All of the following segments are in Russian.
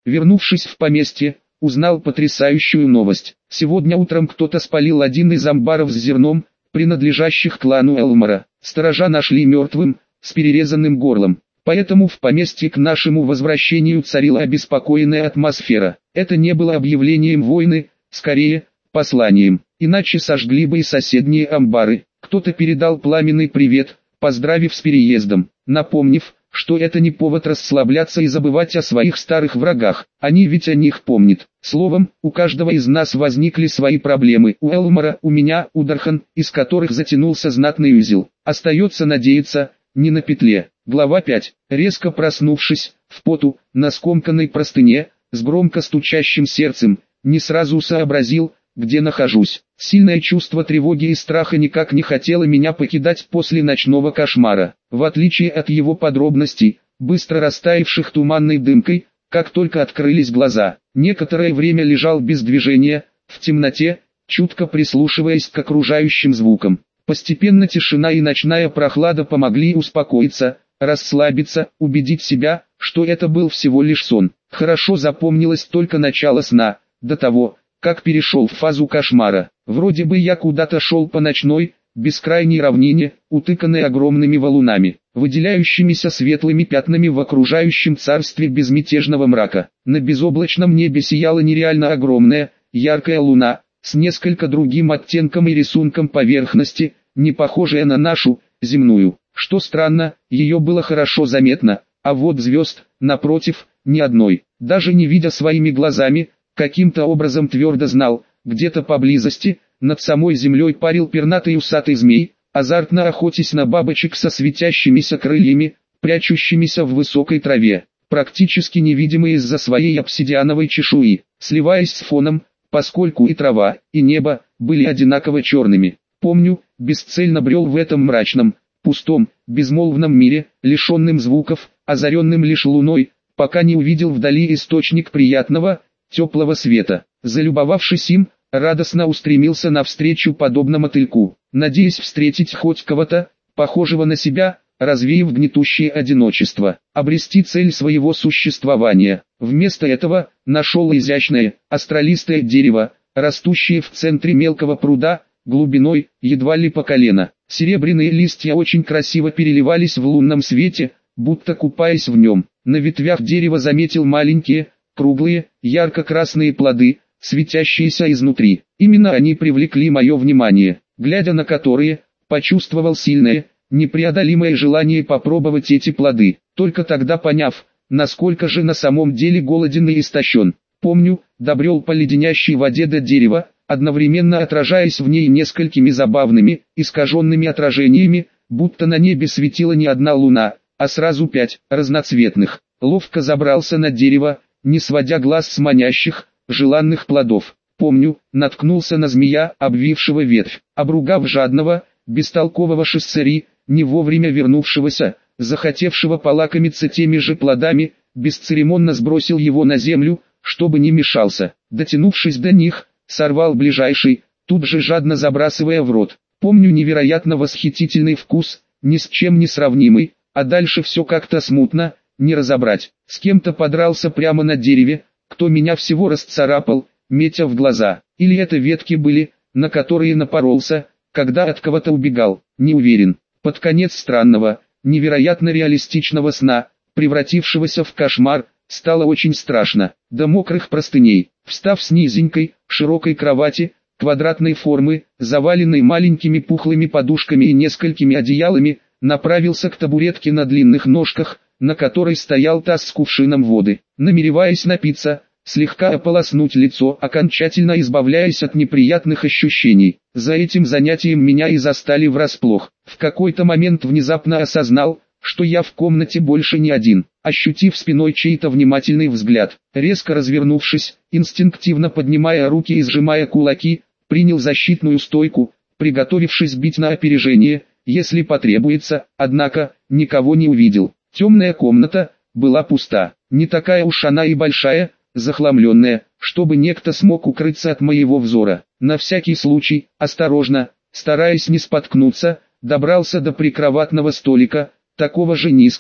Вернувшись в поместье, узнал потрясающую новость. Сегодня утром кто-то спалил один из амбаров с зерном, принадлежащих клану Элмора. Сторожа нашли мертвым, с перерезанным горлом. Поэтому в поместье к нашему возвращению царила обеспокоенная атмосфера. Это не было объявлением войны, скорее, посланием. Иначе сожгли бы и соседние амбары. Кто-то передал пламенный привет, поздравив с переездом, напомнив, что это не повод расслабляться и забывать о своих старых врагах. Они ведь о них помнят. Словом, у каждого из нас возникли свои проблемы. У Элмора, у меня, у Дархан, из которых затянулся знатный узел. Остается надеяться, не на петле. Глава 5. Резко проснувшись, в поту, на скомканной простыне, с громко стучащим сердцем, не сразу сообразил, где нахожусь. Сильное чувство тревоги и страха никак не хотело меня покидать после ночного кошмара. В отличие от его подробностей, быстро растаявших туманной дымкой, как только открылись глаза, некоторое время лежал без движения, в темноте, чутко прислушиваясь к окружающим звукам. Постепенно тишина и ночная прохлада помогли успокоиться, расслабиться, убедить себя, что это был всего лишь сон. Хорошо запомнилось только начало сна, до того, как перешел в фазу кошмара. Вроде бы я куда-то шел по ночной, бескрайней равнине, утыканной огромными валунами, выделяющимися светлыми пятнами в окружающем царстве безмятежного мрака. На безоблачном небе сияла нереально огромная, яркая луна, с несколько другим оттенком и рисунком поверхности, не похожая на нашу, земную. Что странно, ее было хорошо заметно, а вот звезд, напротив, ни одной. Даже не видя своими глазами, каким-то образом твердо знал, где-то поблизости, над самой землей парил пернатый усатый змей, азартно охотясь на бабочек со светящимися крыльями, прячущимися в высокой траве, практически невидимые из-за своей обсидиановой чешуи, сливаясь с фоном, поскольку и трава, и небо были одинаково черными. Помню, бесцельно брел в этом мрачном, пустом, безмолвном мире, лишенным звуков, озаренным лишь луной, пока не увидел вдали источник приятного, теплого света. Залюбовавшись им, радостно устремился навстречу подобно мотыльку, надеясь встретить хоть кого-то, похожего на себя, развеяв гнетущее одиночество, обрести цель своего существования. Вместо этого, нашел изящное, астролистое дерево, растущее в центре мелкого пруда, глубиной, едва ли по колено. Серебряные листья очень красиво переливались в лунном свете, будто купаясь в нем. На ветвях дерева заметил маленькие, круглые, ярко-красные плоды, светящиеся изнутри. Именно они привлекли мое внимание, глядя на которые, почувствовал сильное, непреодолимое желание попробовать эти плоды. Только тогда поняв, насколько же на самом деле голоден и истощен. Помню, добрел по леденящей воде до дерева, одновременно отражаясь в ней несколькими забавными, искаженными отражениями, будто на небе светила не одна луна, а сразу 5 разноцветных. Ловко забрался на дерево, не сводя глаз с манящих, желанных плодов. Помню, наткнулся на змея, обвившего ветвь, обругав жадного, бестолкового шессери, не вовремя вернувшегося, захотевшего полакомиться теми же плодами, бесцеремонно сбросил его на землю, чтобы не мешался. Дотянувшись до них, сорвал ближайший, тут же жадно забрасывая в рот. Помню невероятно восхитительный вкус, ни с чем не сравнимый, а дальше все как-то смутно, не разобрать. С кем-то подрался прямо на дереве, кто меня всего расцарапал, метя в глаза. Или это ветки были, на которые напоролся, когда от кого-то убегал, не уверен. Под конец странного, невероятно реалистичного сна, превратившегося в кошмар, стало очень страшно. До мокрых простыней, встав с низенькой, широкой кровати, квадратной формы, заваленной маленькими пухлыми подушками и несколькими одеялами, направился к табуретке на длинных ножках, на которой стоял таз с кувшином воды, намереваясь напиться, слегка ополоснуть лицо, окончательно избавляясь от неприятных ощущений. За этим занятием меня и застали врасплох. В какой-то момент внезапно осознал, что я в комнате больше не один. Ощутив спиной чей-то внимательный взгляд, резко развернувшись, инстинктивно поднимая руки и сжимая кулаки, принял защитную стойку, приготовившись бить на опережение, если потребуется, однако, никого не увидел. Темная комната была пуста, не такая уж она и большая, захламленная, чтобы некто смог укрыться от моего взора. На всякий случай, осторожно, стараясь не споткнуться, добрался до прикроватного столика, такого же низкого,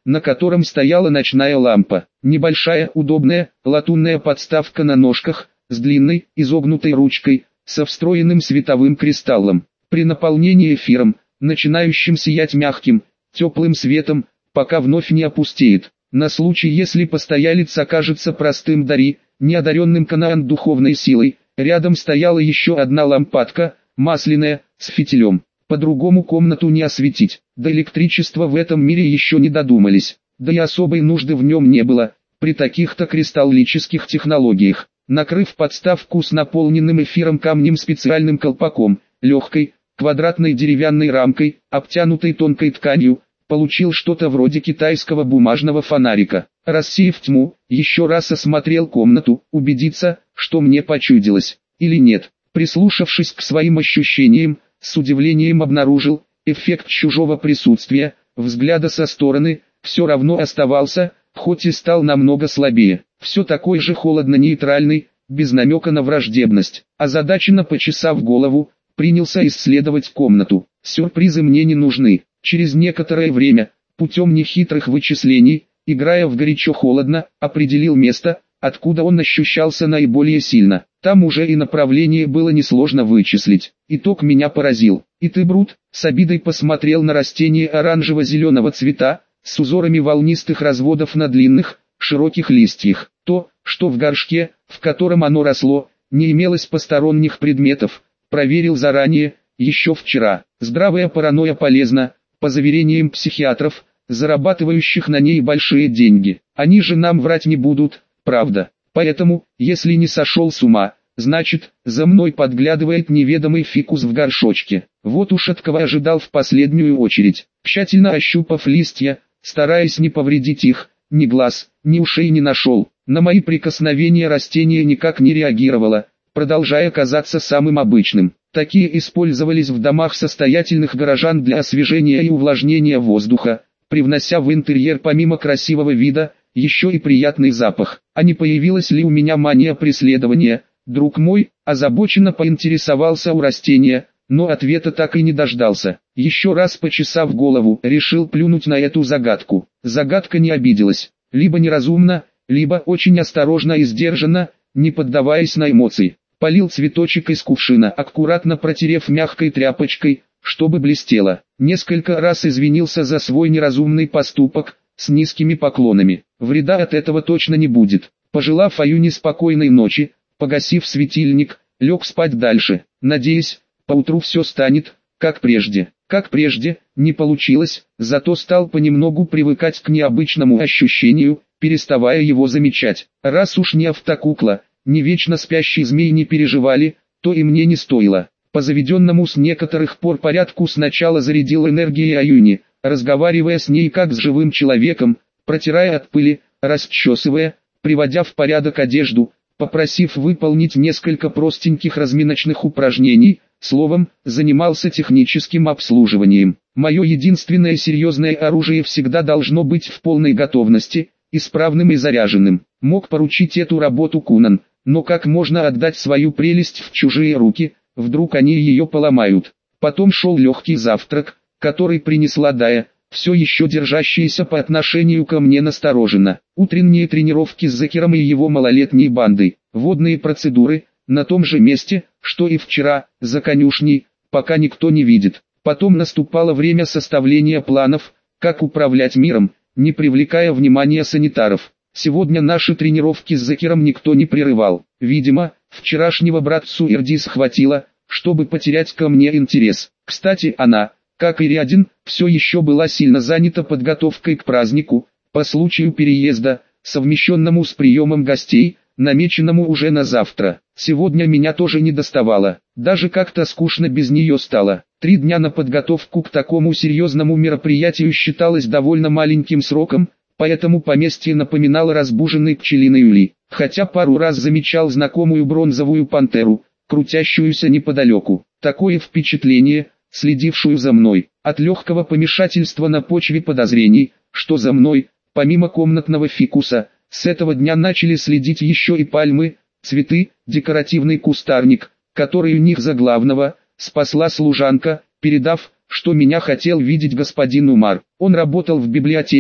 на котором стояла ночная лампа. Небольшая, удобная, латунная подставка на ножках, с длинной, изогнутой ручкой, со встроенным световым кристаллом. При наполнении эфиром, начинающим сиять мягким, теплым светом, пока вновь не опустеет. На случай, если постоялец окажется простым дари, неодаренным Канаан духовной силой, рядом стояла еще одна лампадка, масляная, с фитилем. По-другому комнату не осветить, до электричества в этом мире еще не додумались, да и особой нужды в нем не было, при таких-то кристаллических технологиях. Накрыв подставку с наполненным эфиром камнем специальным колпаком, легкой, квадратной деревянной рамкой, обтянутой тонкой тканью, получил что-то вроде китайского бумажного фонарика. Рассеяв тьму, еще раз осмотрел комнату, убедиться, что мне почудилось, или нет. Прислушавшись к своим ощущениям, с удивлением обнаружил, эффект чужого присутствия, взгляда со стороны, все равно оставался, хоть и стал намного слабее. Все такой же холодно-нейтральный, без намека на враждебность. Озадаченно почесав голову, принялся исследовать комнату. Сюрпризы мне не нужны. Через некоторое время, путем нехитрых вычислений, играя в горячо-холодно, определил место, откуда он ощущался наиболее сильно. Там уже и направление было несложно вычислить. Итог меня поразил. И ты, Брут, с обидой посмотрел на растение оранжево-зеленого цвета, с узорами волнистых разводов на длинных, широких листьях. То, что в горшке, в котором оно росло, не имелось посторонних предметов, проверил заранее, еще вчера. Здравая паранойя полезна, по заверениям психиатров, зарабатывающих на ней большие деньги. Они же нам врать не будут, правда. Поэтому, если не сошел с ума, значит, за мной подглядывает неведомый фикус в горшочке. Вот уж от кого ожидал в последнюю очередь. Тщательно ощупав листья, стараясь не повредить их, ни глаз, ни ушей не нашел. На мои прикосновения растение никак не реагировало, продолжая казаться самым обычным. Такие использовались в домах состоятельных горожан для освежения и увлажнения воздуха, привнося в интерьер помимо красивого вида, еще и приятный запах. А не появилась ли у меня мания преследования, друг мой? Озабоченно поинтересовался у растения, но ответа так и не дождался. Еще раз почесав голову, решил плюнуть на эту загадку. Загадка не обиделась, либо неразумно, либо очень осторожно и сдержанно, не поддаваясь на эмоции. Полил цветочек из кувшина, аккуратно протерев мягкой тряпочкой, чтобы блестело. Несколько раз извинился за свой неразумный поступок, с низкими поклонами. Вреда от этого точно не будет. Пожелав Аюне спокойной ночи, погасив светильник, лег спать дальше, надеясь, поутру все станет, как прежде. Как прежде, не получилось, зато стал понемногу привыкать к необычному ощущению, переставая его замечать. Раз уж не автокукла, не вечно спящий змей не переживали, то и мне не стоило. По заведенному с некоторых пор порядку сначала зарядил энергией Аюни, разговаривая с ней как с живым человеком, протирая от пыли, расчесывая, приводя в порядок одежду, попросив выполнить несколько простеньких разминочных упражнений, словом, занимался техническим обслуживанием. Мое единственное серьезное оружие всегда должно быть в полной готовности, исправным и заряженным. Мог поручить эту работу Кунан, но как можно отдать свою прелесть в чужие руки, вдруг они ее поломают. Потом шел легкий завтрак, который принесла Дая, все еще держащаяся по отношению ко мне настороженно. Утренние тренировки с Закером и его малолетней бандой, водные процедуры, на том же месте, что и вчера, за конюшней, пока никто не видит. Потом наступало время составления планов, как управлять миром, не привлекая внимания санитаров. Сегодня наши тренировки с Закером никто не прерывал. Видимо, вчерашнего братцу Ирдис хватило, чтобы потерять ко мне интерес. Кстати, она, как и Рядин, все еще была сильно занята подготовкой к празднику, по случаю переезда, совмещенному с приемом гостей, намеченному уже на завтра. Сегодня меня тоже не доставало, даже как-то скучно без нее стало. 3 дня на подготовку к такому серьезному мероприятию считалось довольно маленьким сроком, поэтому поместье напоминало разбуженный пчелиный улей, хотя пару раз замечал знакомую бронзовую пантеру, крутящуюся неподалеку. Такое впечатление, следившую за мной, от легкого помешательства на почве подозрений, что за мной, помимо комнатного фикуса, с этого дня начали следить еще и пальмы, цветы, декоративный кустарник, который у них за главного спасла служанка, передав, что меня хотел видеть господин Умар. Он работал в библиотеке,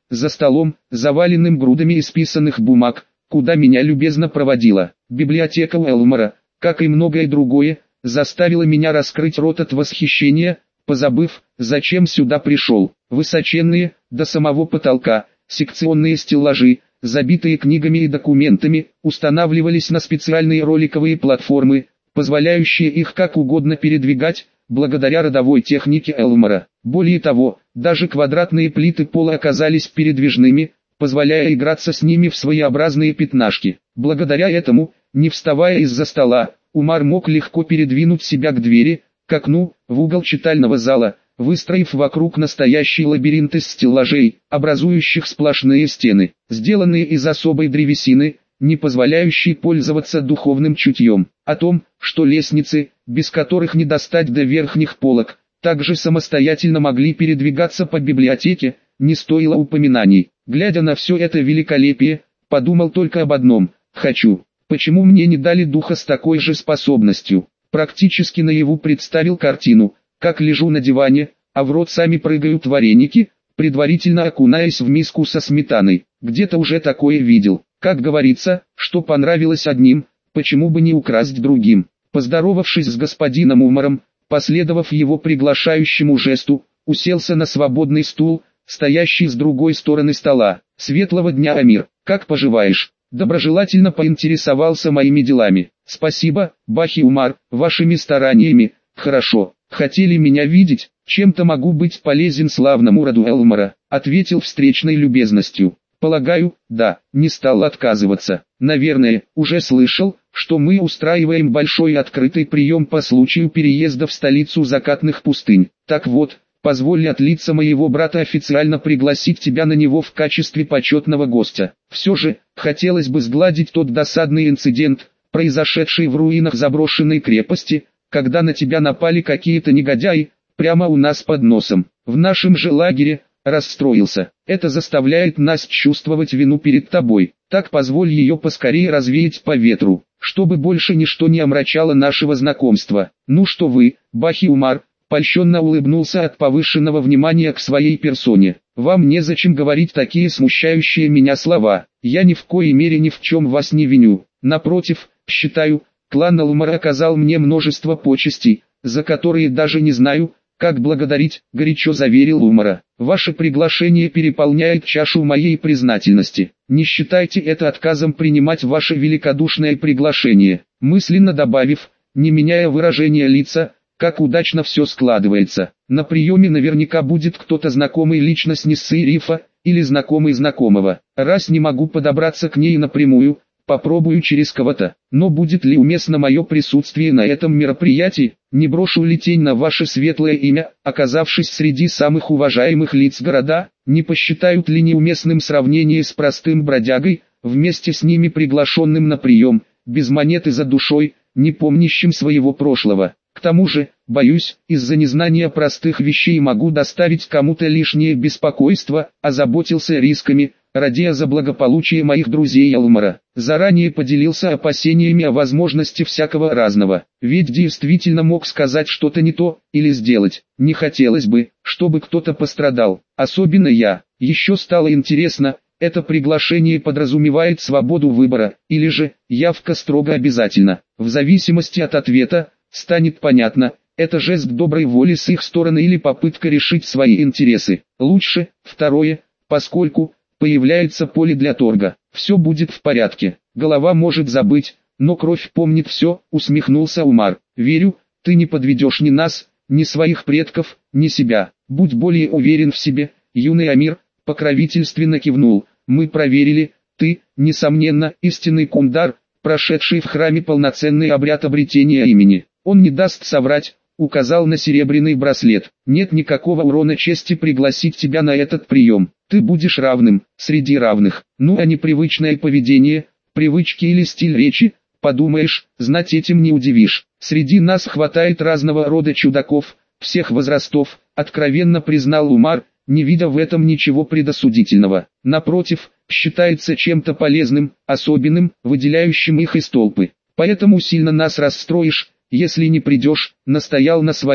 за столом, заваленным грудами исписанных бумаг, куда меня любезно проводила. Библиотека Уэлмора, как и многое другое, заставила меня раскрыть рот от восхищения, позабыв, зачем сюда пришел. Высоченные, до самого потолка, секционные стеллажи, забитые книгами и документами, устанавливались на специальные роликовые платформы, позволяющие их как угодно передвигать, благодаря родовой технике Элмора. Более того, даже квадратные плиты пола оказались передвижными, позволяя играться с ними в своеобразные пятнашки. Благодаря этому, не вставая из-за стола, Умар мог легко передвинуть себя к двери, к окну, в угол читального зала, выстроив вокруг настоящий лабиринт из стеллажей, образующих сплошные стены, сделанные из особой древесины, не позволяющей пользоваться духовным чутьем. О том, что лестницы, без которых не достать до верхних полок, также самостоятельно могли передвигаться по библиотеке, не стоило упоминаний. Глядя на все это великолепие, подумал только об одном: хочу. Почему мне не дали духа с такой же способностью? Практически наяву представил картину, как лежу на диване, а в рот сами прыгают вареники, предварительно окунаясь в миску со сметаной. Где-то уже такое видел. Как говорится, что понравилось одним, почему бы не украсть другим. Поздоровавшись с господином Умаром, последовав его приглашающему жесту, уселся на свободный стул, стоящий с другой стороны стола. «Светлого дня, Амир, как поживаешь?» Доброжелательно поинтересовался моими делами. «Спасибо, Бахи Умар, вашими стараниями, хорошо. Хотели меня видеть, чем-то могу быть полезен славному роду Элмора», ответил встречной любезностью. «Полагаю, да», не стал отказываться. «Наверное, уже слышал, что мы устраиваем большой открытый прием по случаю переезда в столицу закатных пустынь. Так вот, позволь от лица моего брата официально пригласить тебя на него в качестве почетного гостя. Все же, хотелось бы сгладить тот досадный инцидент, произошедший в руинах заброшенной крепости, когда на тебя напали какие-то негодяи, прямо у нас под носом. В нашем же лагере». Расстроился. «Это заставляет нас чувствовать вину перед тобой. Так позволь ее поскорее развеять по ветру, чтобы больше ничто не омрачало нашего знакомства. Ну что вы, Бахи Умар?» Польщенно улыбнулся от повышенного внимания к своей персоне. «Вам незачем говорить такие смущающие меня слова. Я ни в коей мере ни в чем вас не виню. Напротив, считаю, клан Алмар оказал мне множество почестей, за которые даже не знаю, как благодарить», горячо заверил Умара. «Ваше приглашение переполняет чашу моей признательности. Не считайте это отказом принимать ваше великодушное приглашение», мысленно добавив, не меняя выражения лица, как удачно все складывается. На приеме наверняка будет кто-то знакомый лично с Ниссой Рифа, или знакомый знакомого. Раз не могу подобраться к ней напрямую, попробую через кого-то. Но будет ли уместно мое присутствие на этом мероприятии? Не брошу ли тень на ваше светлое имя, оказавшись среди самых уважаемых лиц города? Не посчитают ли неуместным сравнение с простым бродягой, вместе с ними приглашенным на прием, без монеты за душой, не помнящим своего прошлого? К тому же, боюсь, из-за незнания простых вещей могу доставить кому-то лишнее беспокойство, озаботился рисками, радея за благополучие моих друзей Элмора. Заранее поделился опасениями о возможности всякого разного, ведь действительно мог сказать что-то не то, или сделать. Не хотелось бы, чтобы кто-то пострадал, особенно я. Еще стало интересно, это приглашение подразумевает свободу выбора, или же, явка строго обязательна. В зависимости от ответа, станет понятно, это жест доброй воли с их стороны или попытка решить свои интересы. Лучше, второе, поскольку появляется поле для торга. Все будет в порядке. Голова может забыть, но кровь помнит все, усмехнулся Умар. Верю, ты не подведешь ни нас, ни своих предков, ни себя. Будь более уверен в себе, юный Амир, покровительственно кивнул. Мы проверили, ты, несомненно, истинный кундар, прошедший в храме полноценный обряд обретения имени. Он не даст соврать, указал на серебряный браслет. Нет никакого урона чести пригласить тебя на этот прием. Ты будешь равным, среди равных. Ну а непривычное поведение, привычки или стиль речи, подумаешь, знать этим не удивишь. Среди нас хватает разного рода чудаков, всех возрастов, откровенно признал Умар, не видя в этом ничего предосудительного. Напротив, считается чем-то полезным, особенным, выделяющим их из толпы. Поэтому сильно нас расстроишь, если не придешь, настоял на своем.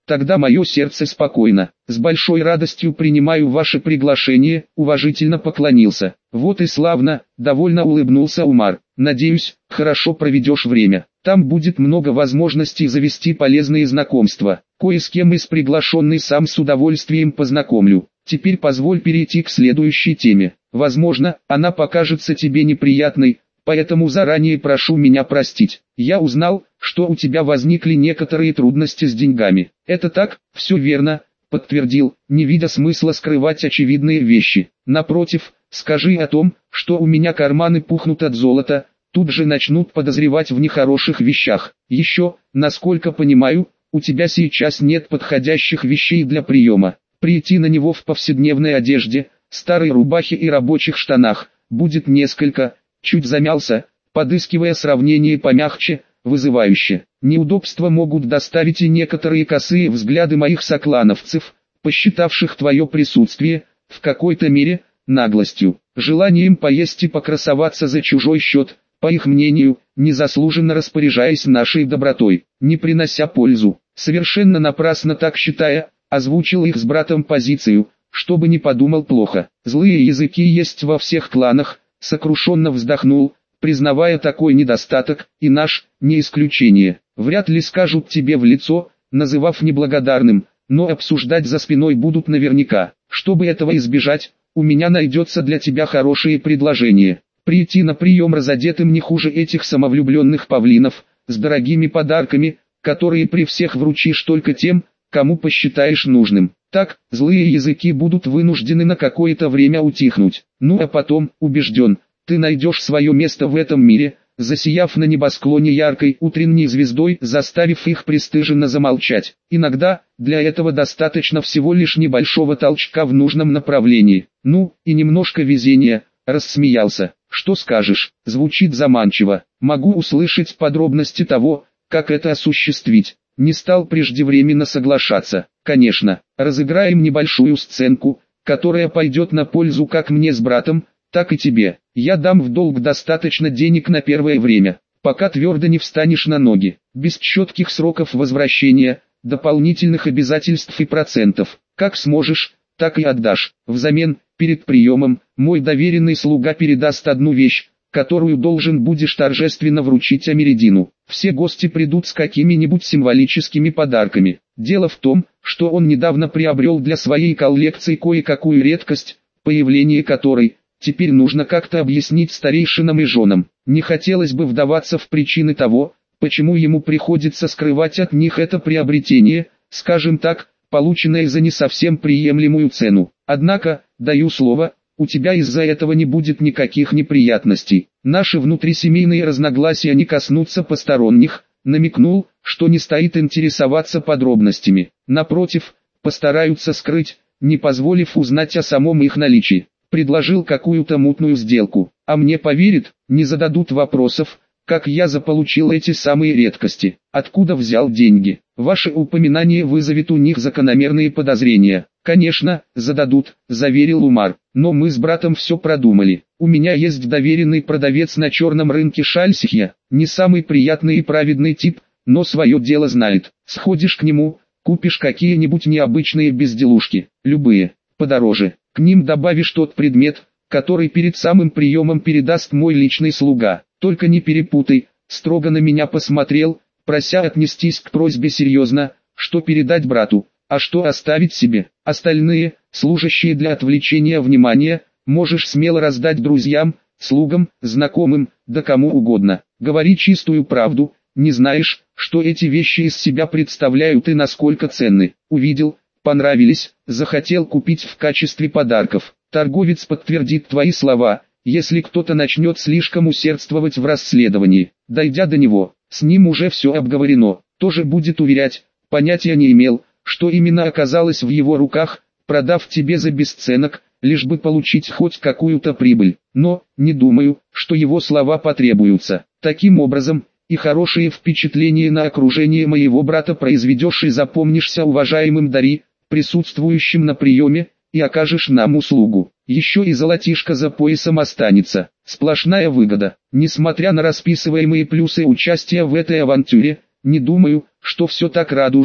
Тогда мое сердце спокойно. С большой радостью принимаю ваше приглашение, уважительно поклонился. Вот и славно, довольно улыбнулся Умар. Надеюсь, хорошо проведешь время. Там будет много возможностей завести полезные знакомства. Кое с кем из приглашенных сам с удовольствием познакомлю. Теперь позволь перейти к следующей теме. Возможно, она покажется тебе неприятной, поэтому заранее прошу меня простить. Я узнал, что у тебя возникли некоторые трудности с деньгами. Это так? Все верно, подтвердил, не видя смысла скрывать очевидные вещи. Напротив, скажи о том, что у меня карманы пухнут от золота, тут же начнут подозревать в нехороших вещах. Еще, насколько понимаю, у тебя сейчас нет подходящих вещей для приема. Прийти на него в повседневной одежде, старой рубахе и рабочих штанах, будет несколько, чуть замялся, подыскивая сравнение помягче, вызывающе. Неудобства могут доставить и некоторые косые взгляды моих соклановцев, посчитавших твое присутствие, в какой-то мере, наглостью, желанием поесть и покрасоваться за чужой счет, по их мнению, незаслуженно распоряжаясь нашей добротой, не принося пользу. Совершенно напрасно так считая, озвучил их с братом позицию, чтобы не подумал плохо. Злые языки есть во всех кланах, сокрушенно вздохнул, признавая такой недостаток, и наш, не исключение. Вряд ли скажут тебе в лицо, называв неблагодарным, но обсуждать за спиной будут наверняка. Чтобы этого избежать, у меня найдется для тебя хорошее предложение. Прийти на прием разодетым не хуже этих самовлюбленных павлинов, с дорогими подарками, которые при всех вручишь только тем, кому посчитаешь нужным. Так, злые языки будут вынуждены на какое-то время утихнуть. Ну а потом, убежден, ты найдешь свое место в этом мире, засияв на небосклоне яркой утренней звездой, заставив их пристыженно замолчать. Иногда, для этого достаточно всего лишь небольшого толчка в нужном направлении. Ну, и немножко везения, рассмеялся. Что скажешь, звучит заманчиво. Могу услышать подробности того, как это осуществить. Не стал преждевременно соглашаться. Конечно, разыграем небольшую сценку, которая пойдет на пользу как мне с братом, так и тебе. Я дам в долг достаточно денег на первое время, пока твердо не встанешь на ноги, без четких сроков возвращения, дополнительных обязательств и процентов. Как сможешь, так и отдашь. Взамен, перед приемом, мой доверенный слуга передаст одну вещь, которую должен будешь торжественно вручить Америдину. Все гости придут с какими-нибудь символическими подарками. Дело в том, что он недавно приобрел для своей коллекции кое-какую редкость, появление которой теперь нужно как-то объяснить старейшинам и женам. Не хотелось бы вдаваться в причины того, почему ему приходится скрывать от них это приобретение, скажем так, полученное за не совсем приемлемую цену. Однако, даю слово, у тебя из-за этого не будет никаких неприятностей. Наши внутрисемейные разногласия не коснутся посторонних, намекнул, что не стоит интересоваться подробностями. Напротив, постараются скрыть, не позволив узнать о самом их наличии. Предложил какую-то мутную сделку, а мне поверят, не зададут вопросов, как я заполучил эти самые редкости, откуда взял деньги. Ваше упоминание вызовет у них закономерные подозрения. Конечно, зададут, заверил Умар, но мы с братом все продумали. У меня есть доверенный продавец на черном рынке Шальсихья, не самый приятный и праведный тип, но свое дело знает. Сходишь к нему, купишь какие-нибудь необычные безделушки, любые, подороже. К ним добавишь тот предмет, который перед самым приемом передаст мой личный слуга. Только не перепутай, строго на меня посмотрел, прося отнестись к просьбе серьезно, что передать брату, а что оставить себе. Остальные, служащие для отвлечения внимания, можешь смело раздать друзьям, слугам, знакомым, да кому угодно. Говори чистую правду, не знаешь, что эти вещи из себя представляют и насколько ценны. Увидел, понравились, захотел купить в качестве подарков. Торговец подтвердит твои слова, если кто-то начнет слишком усердствовать в расследовании. Дойдя до него, с ним уже все обговорено, тоже будет уверять, понятия не имел, что именно оказалось в его руках, продав тебе за бесценок, лишь бы получить хоть какую-то прибыль. Но, не думаю, что его слова потребуются. Таким образом, и хорошее впечатление на окружение моего брата произведешь и запомнишься уважаемым Дари, присутствующим на приеме, и окажешь нам услугу. Еще и золотишко за поясом останется. Сплошная выгода. Несмотря на расписываемые плюсы участия в этой авантюре, не думаю, что все так радужно,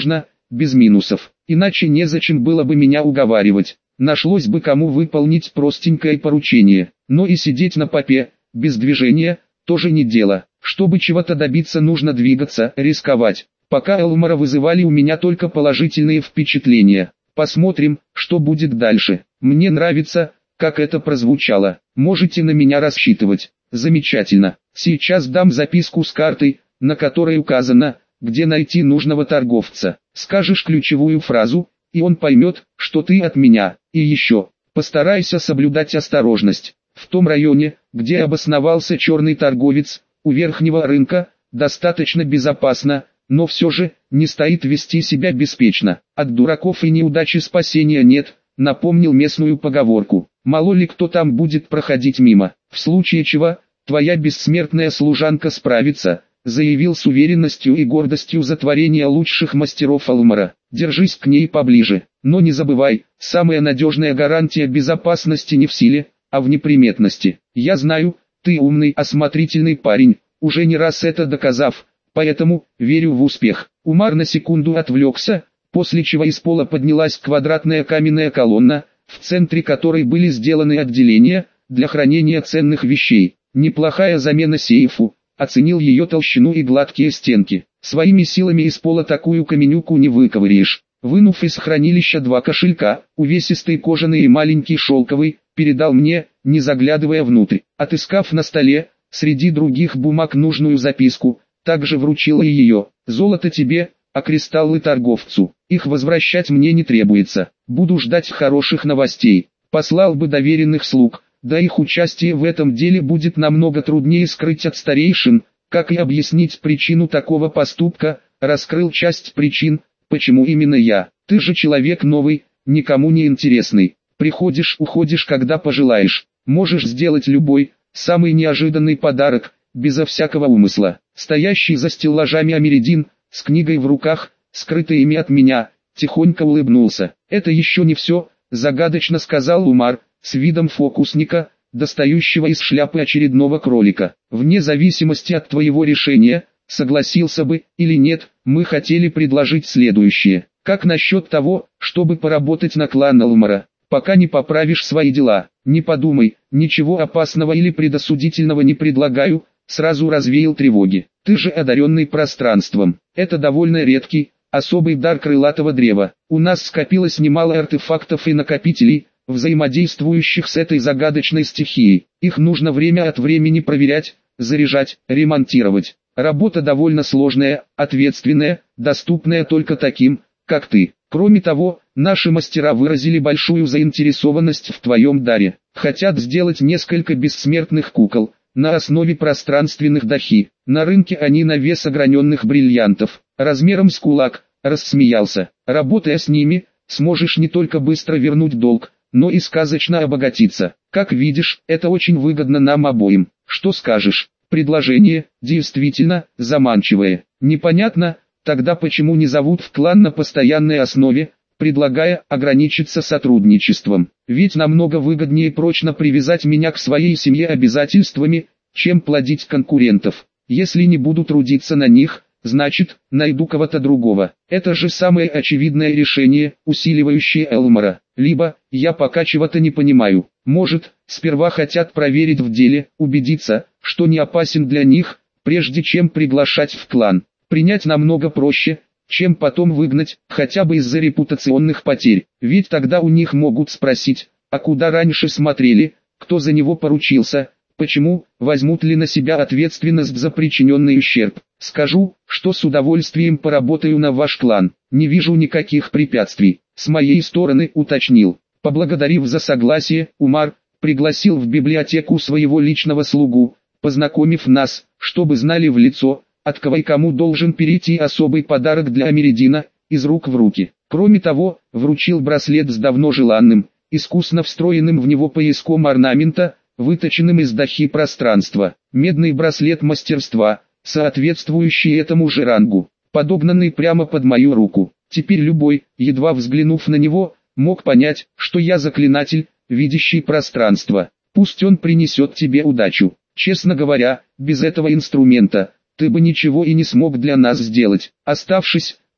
без минусов. Иначе незачем было бы меня уговаривать. Нашлось бы кому выполнить простенькое поручение. Но и сидеть на попе, без движения, тоже не дело. Чтобы чего-то добиться, нужно двигаться, рисковать. Пока Элмара вызывали у меня только положительные впечатления. Посмотрим, что будет дальше. Мне нравится, как это прозвучало. Можете на меня рассчитывать. Замечательно. Сейчас дам записку с картой, на которой указано, где найти нужного торговца. Скажешь ключевую фразу, и он поймет, что ты от меня. И еще, постарайся соблюдать осторожность. В том районе, где обосновался черный торговец, у верхнего рынка, достаточно безопасно, но все же, не стоит вести себя беспечно. От дураков и неудачи спасения нет, напомнил местную поговорку. Мало ли кто там будет проходить мимо. В случае чего, твоя бессмертная служанка справится, заявил с уверенностью и гордостью за творение лучших мастеров Элмара. Держись к ней поближе, но не забывай, самая надежная гарантия безопасности не в силе, а в неприметности. Я знаю, ты умный, осмотрительный парень, уже не раз это доказав, поэтому верю в успех. Умар на секунду отвлекся, после чего из пола поднялась квадратная каменная колонна, в центре которой были сделаны отделения для хранения ценных вещей. Неплохая замена сейфу. Оценил ее толщину и гладкие стенки. Своими силами из пола такую каменюку не выковыряешь. Вынув из хранилища 2 кошелька, увесистый кожаный и маленький шелковый, передал мне, не заглядывая внутрь. Отыскав на столе, среди других бумаг нужную записку, также вручила и ее. Золото тебе, а кристаллы торговцу. Их возвращать мне не требуется. Буду ждать хороших новостей. Послал бы доверенных слуг. Да их участие в этом деле будет намного труднее скрыть от старейшин, как и объяснить причину такого поступка, раскрыл часть причин, почему именно я. Ты же человек новый, никому не интересный. Приходишь, уходишь когда пожелаешь. Можешь сделать любой, самый неожиданный подарок, безо всякого умысла. Стоящий за стеллажами Америдин, с книгой в руках, скрытой ими от меня, тихонько улыбнулся. Это еще не все, загадочно сказал Умар, с видом фокусника, достающего из шляпы очередного кролика. Вне зависимости от твоего решения, согласился бы или нет, мы хотели предложить следующее. Как насчет того, чтобы поработать на клан Элмара? Пока не поправишь свои дела, не подумай, ничего опасного или предосудительного не предлагаю, сразу развеял тревоги. Ты же одаренный пространством. Это довольно редкий, особый дар крылатого древа. У нас скопилось немало артефактов и накопителей, взаимодействующих с этой загадочной стихией. Их нужно время от времени проверять, заряжать, ремонтировать. Работа довольно сложная, ответственная, доступная только таким, как ты. Кроме того, наши мастера выразили большую заинтересованность в твоем даре. Хотят сделать несколько бессмертных кукол, на основе пространственных дахи. На рынке они на вес ограненных бриллиантов, размером с кулак, рассмеялся. Работая с ними, сможешь не только быстро вернуть долг, но и сказочно обогатиться. Как видишь, это очень выгодно нам обоим. Что скажешь? Предложение, действительно, заманчивое. Непонятно, тогда почему не зовут в клан на постоянной основе, предлагая ограничиться сотрудничеством. Ведь намного выгоднее прочно привязать меня к своей семье обязательствами, чем плодить конкурентов. Если не буду трудиться на них, значит, найду кого-то другого. Это же самое очевидное решение, усиливающее Элмара. Либо, я пока чего-то не понимаю. Может, сперва хотят проверить в деле, убедиться, что не опасен для них, прежде чем приглашать в клан. Принять намного проще, чем потом выгнать, хотя бы из-за репутационных потерь. Ведь тогда у них могут спросить, а куда раньше смотрели, кто за него поручился, почему, возьмут ли на себя ответственность за причиненный ущерб. Скажу, что с удовольствием поработаю на ваш клан, не вижу никаких препятствий. С моей стороны, уточнил. Поблагодарив за согласие, Умар пригласил в библиотеку своего личного слугу, познакомив нас, чтобы знали в лицо, от кого и кому должен перейти особый подарок для Америдина, из рук в руки. Кроме того, вручил браслет с давно желанным, искусно встроенным в него пояском орнамента, выточенным из дахи пространства. Медный браслет мастерства, соответствующий этому же рангу, подогнанный прямо под мою руку. Теперь любой, едва взглянув на него, мог понять, что я заклинатель, видящий пространство. Пусть он принесет тебе удачу. Честно говоря, без этого инструмента, ты бы ничего и не смог для нас сделать. Оставшись,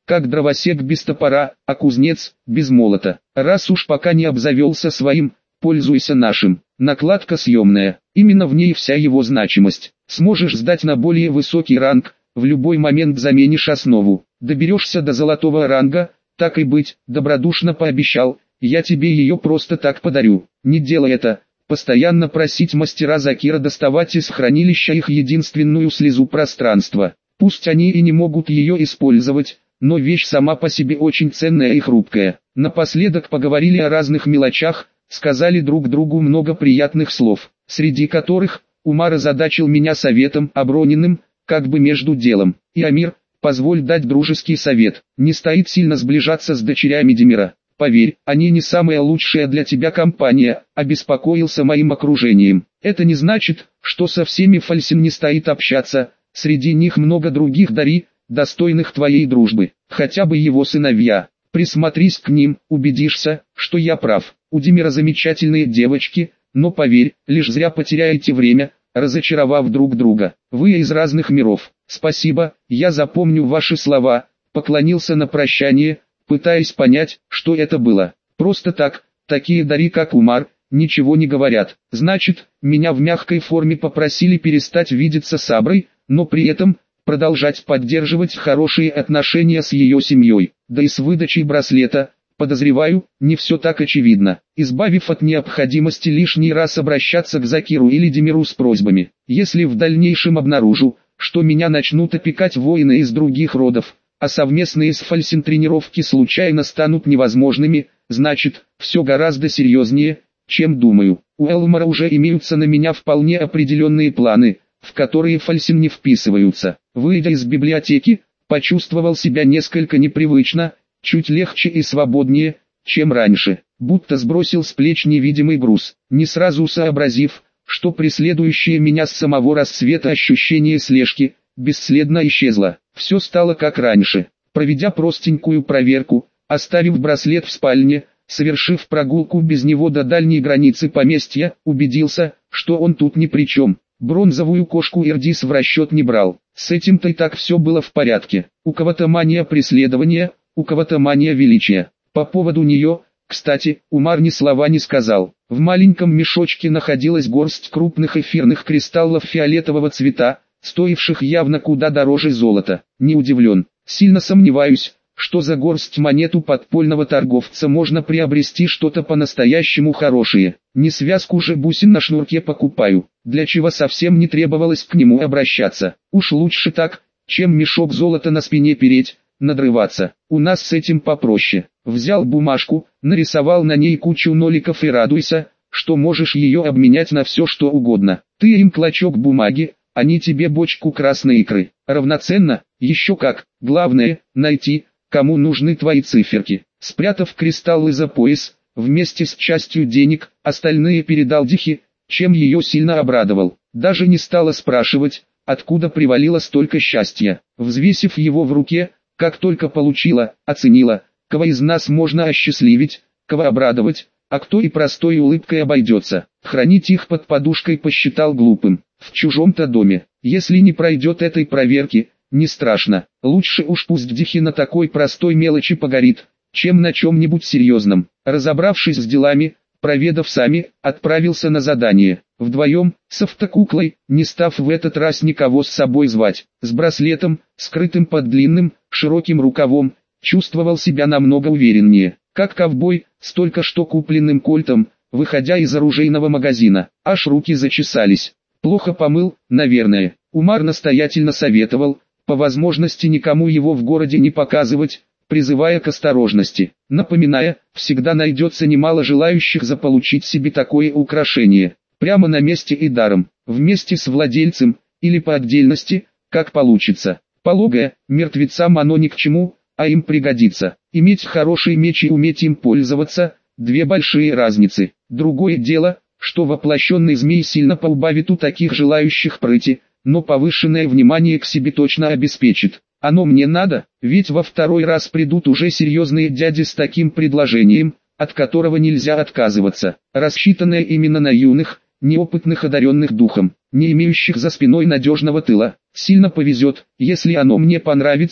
как дровосек без топора, а кузнец без молота. Раз уж пока не обзавелся своим, пользуйся нашим. Накладка съемная, именно в ней вся его значимость. Сможешь сдать на более высокий ранг, в любой момент заменишь основу. Доберешься до золотого ранга, так и быть, добродушно пообещал, я тебе ее просто так подарю. Не делай это, постоянно просить мастера Закира доставать из хранилища их единственную слезу пространства. Пусть они и не могут ее использовать, но вещь сама по себе очень ценная и хрупкая. Напоследок поговорили о разных мелочах, сказали друг другу много приятных слов, среди которых Умар озадачил меня советом оброненным, как бы между делом. И Амир, позволь дать дружеский совет, не стоит сильно сближаться с дочерями Демира. Поверь, они не самая лучшая для тебя компания, обеспокоился моим окружением. Это не значит, что со всеми Фальсин не стоит общаться, среди них много других Дари, достойных твоей дружбы, хотя бы его сыновья. Присмотрись к ним, убедишься, что я прав. У Демира замечательные девочки, но поверь, лишь зря потеряете время, разочаровав друг друга. Вы из разных миров. Спасибо, я запомню ваши слова, поклонился на прощание, пытаясь понять, что это было. Просто так, такие Дари как Умар, ничего не говорят. Значит, меня в мягкой форме попросили перестать видеться с Аброй, но при этом продолжать поддерживать хорошие отношения с ее семьей. Да и с выдачей браслета, подозреваю, не все так очевидно. Избавив от необходимости лишний раз обращаться к Закиру или Демиру с просьбами. Если в дальнейшем обнаружу, что меня начнут опекать воины из других родов, а совместные с Фальсин тренировки случайно станут невозможными, значит, все гораздо серьезнее, чем думаю. У Элмара уже имеются на меня вполне определенные планы, в которые Фальсин не вписываются. Выйдя из библиотеки, почувствовал себя несколько непривычно, чуть легче и свободнее, чем раньше, будто сбросил с плеч невидимый груз, не сразу сообразив, что преследующее меня с самого рассвета ощущение слежки, бесследно исчезло. Все стало как раньше. Проведя простенькую проверку, оставив браслет в спальне, совершив прогулку без него до дальней границы поместья, убедился, что он тут ни при чем. Бронзовую кошку Эрдис в расчет не брал. С этим-то и так все было в порядке. У кого-то мания преследования, у кого-то мания величия. По поводу нее, кстати, Умар ни слова не сказал. В маленьком мешочке находилась горсть крупных эфирных кристаллов фиолетового цвета, стоивших явно куда дороже золота. Не удивлен. Сильно сомневаюсь, что за горсть монет у подпольного торговца можно приобрести что-то по-настоящему хорошее. Не связку же бусин на шнурке покупаю, для чего совсем не требовалось к нему обращаться. Уж лучше так, чем мешок золота на спине переть, надрываться. У нас с этим попроще. Взял бумажку, нарисовал на ней кучу ноликов и радуйся, что можешь ее обменять на все что угодно. Ты им клочок бумаги, они тебе бочку красной икры. Равноценно, еще как. Главное, найти, кому нужны твои циферки. Спрятав кристаллы за пояс, вместе с частью денег, остальные передал Дихе, чем ее сильно обрадовал. Даже не стала спрашивать, откуда привалило столько счастья. Взвесив его в руке, как только получила, оценила, кого из нас можно осчастливить, кого обрадовать, а кто и простой улыбкой обойдется. Хранить их под подушкой посчитал глупым. В чужом-то доме, если не пройдет этой проверки, не страшно. Лучше уж пусть Дихи на такой простой мелочи погорит, чем на чем-нибудь серьезном. Разобравшись с делами, проведав сами, отправился на задание. Вдвоем, с автокуклой, не став в этот раз никого с собой звать. С браслетом, скрытым под длинным, широким рукавом, чувствовал себя намного увереннее. Как ковбой, с только что купленным кольтом, выходя из оружейного магазина. Аж руки зачесались. Плохо помыл, наверное. Умар настоятельно советовал, по возможности никому его в городе не показывать, призывая к осторожности, напоминая, всегда найдется немало желающих заполучить себе такое украшение, прямо на месте и даром, вместе с владельцем, или по отдельности, как получится. Пологое, мертвецам оно ни к чему, а им пригодится. Иметь хороший меч и уметь им пользоваться – две большие разницы. Другое дело, что воплощенный змей сильно поубавит у таких желающих прыти, но повышенное внимание к себе точно обеспечит. Оно мне надо, ведь во второй раз придут уже серьезные дяди с таким предложением, от которого нельзя отказываться, рассчитанное именно на юных, неопытных одаренных духом, не имеющих за спиной надежного тыла. Сильно повезет, если оно мне понравится,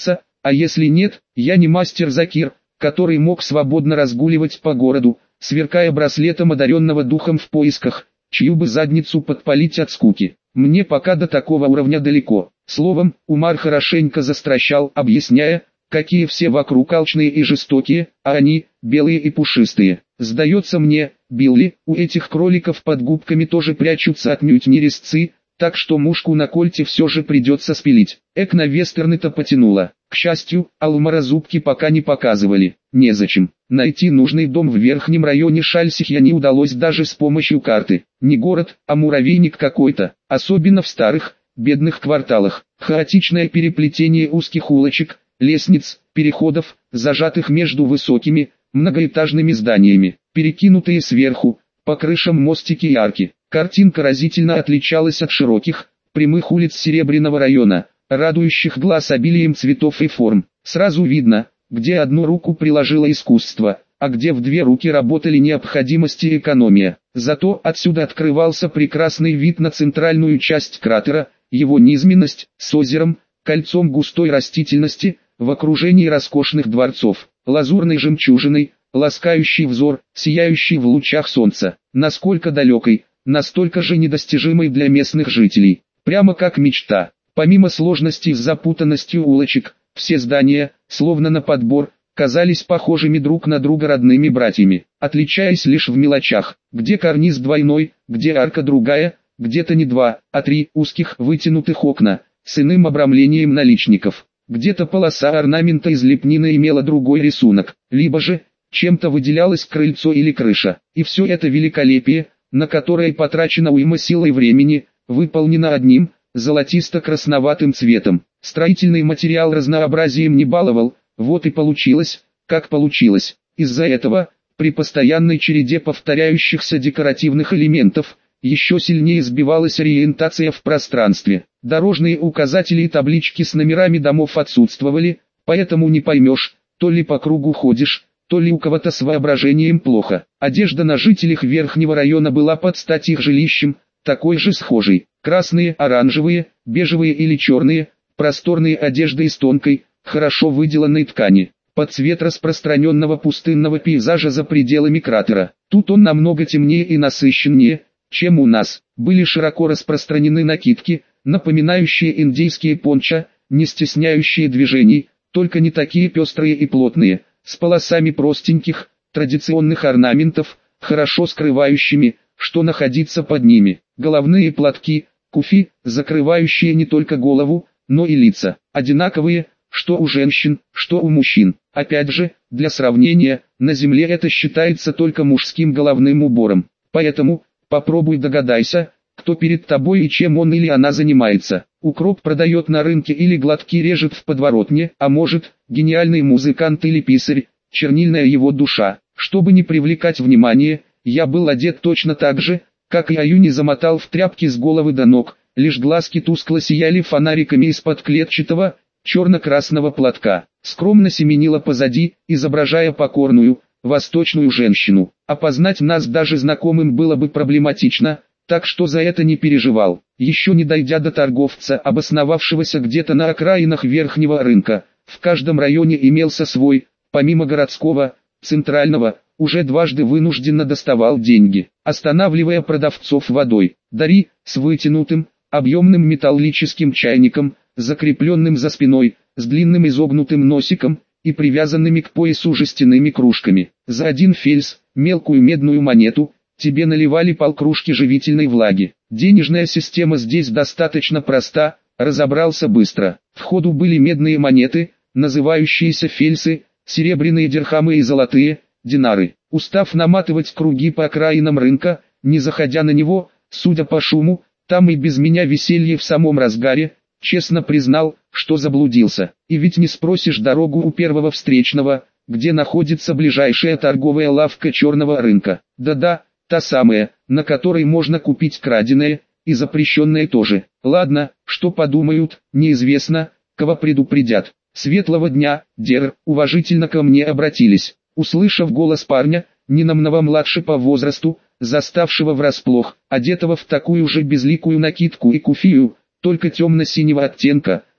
А если нет, я не мастер Закир, который мог свободно разгуливать по городу, сверкая браслетом одаренного духом в поисках, чью бы задницу подпалить от скуки. Мне пока до такого уровня далеко. Словом, Умар хорошенько застращал, объясняя, какие все вокруг алчные и жестокие, а они, белые и пушистые. Сдается мне, Билли, у этих кроликов под губками тоже прячутся отнюдь не резцы, так что мушку на кольте все же придется спилить. На вестерны-то потянуло. К счастью, Алмара зубки пока не показывали. Незачем. Найти нужный дом в верхнем районе Шальсихья не удалось даже с помощью карты. Не город, а муравейник какой-то. Особенно в старых, бедных кварталах. Хаотичное переплетение узких улочек, лестниц, переходов, зажатых между высокими, многоэтажными зданиями, перекинутые сверху, по крышам мостики и арки. Картинка разительно отличалась от широких, прямых улиц Серебряного района, радующих глаз обилием цветов и форм. Сразу видно, где одну руку приложило искусство, а где в две руки работали необходимость и экономия. Зато отсюда открывался прекрасный вид на центральную часть кратера, его низменность, с озером, кольцом густой растительности, в окружении роскошных дворцов, лазурной жемчужиной, ласкающий взор, сияющий в лучах солнца. Насколько далекой, настолько же недостижимой для местных жителей. Прямо как мечта. Помимо сложностей с запутанностью улочек, все здания, словно на подбор, казались похожими друг на друга родными братьями, отличаясь лишь в мелочах, где карниз двойной, где арка другая, где-то не два, а три узких вытянутых окна, с иным обрамлением наличников. Где-то полоса орнамента из лепнины имела другой рисунок, либо же, чем-то выделялось крыльцо или крыша. И все это великолепие, на которое потрачено уйма сил и времени, выполнено одним, золотисто-красноватым цветом. Строительный материал разнообразием не баловал, вот и получилось, как получилось. Из-за этого, при постоянной череде повторяющихся декоративных элементов, еще сильнее сбивалась ориентация в пространстве. Дорожные указатели и таблички с номерами домов отсутствовали, поэтому не поймешь, то ли по кругу ходишь, то ли у кого-то с воображением плохо. Одежда на жителях Верхнего района была под стать их жилищем, такой же схожей. Красные, оранжевые, бежевые или черные, просторные одежды из тонкой, хорошо выделанной ткани, под цвет распространенного пустынного пейзажа за пределами кратера. Тут он намного темнее и насыщеннее, чем у нас. Были широко распространены накидки, напоминающие индейские пончо, не стесняющие движений, только не такие пестрые и плотные, с полосами простеньких, традиционных орнаментов, хорошо скрывающими, что находится под ними. Головные платки, куфи, закрывающие не только голову, но и лица, одинаковые, что у женщин, что у мужчин. Опять же, для сравнения, на земле это считается только мужским головным убором. Поэтому, попробуй догадайся, кто перед тобой и чем он или она занимается. Укроп продает на рынке или гладки режет в подворотне, а может, гениальный музыкант или писарь, чернильная его душа. Чтобы не привлекать внимание, я был одет точно так же, как и Аюни замотал в тряпки с головы до ног, лишь глазки тускло сияли фонариками из-под клетчатого, черно-красного платка. Скромно семенила позади, изображая покорную, восточную женщину. Опознать нас даже знакомым было бы проблематично, так что за это не переживал. Еще не дойдя до торговца, обосновавшегося где-то на окраинах верхнего рынка, в каждом районе имелся свой, помимо городского, центрального, уже дважды вынужденно доставал деньги, останавливая продавцов водой. Дари, с вытянутым, объемным металлическим чайником, закрепленным за спиной, с длинным изогнутым носиком и привязанными к поясу жестяными кружками. За один фельс, мелкую медную монету, тебе наливали полкружки живительной влаги. Денежная система здесь достаточно проста, разобрался быстро. В ходу были медные монеты, называющиеся фельсы, серебряные дирхамы и золотые, динары. Устав наматывать круги по окраинам рынка, не заходя на него, судя по шуму, там и без меня веселье в самом разгаре, честно признал, что заблудился. И ведь не спросишь дорогу у первого встречного, где находится ближайшая торговая лавка черного рынка. Да-да, та самая, на которой можно купить краденое, и запрещенное тоже. Ладно, что подумают, неизвестно, кого предупредят. Светлого дня, Дер, уважительно ко мне обратились. Услышав голос парня, не намного младше по возрасту, заставшего врасплох, одетого в такую же безликую накидку и куфию, только темно-синего оттенка,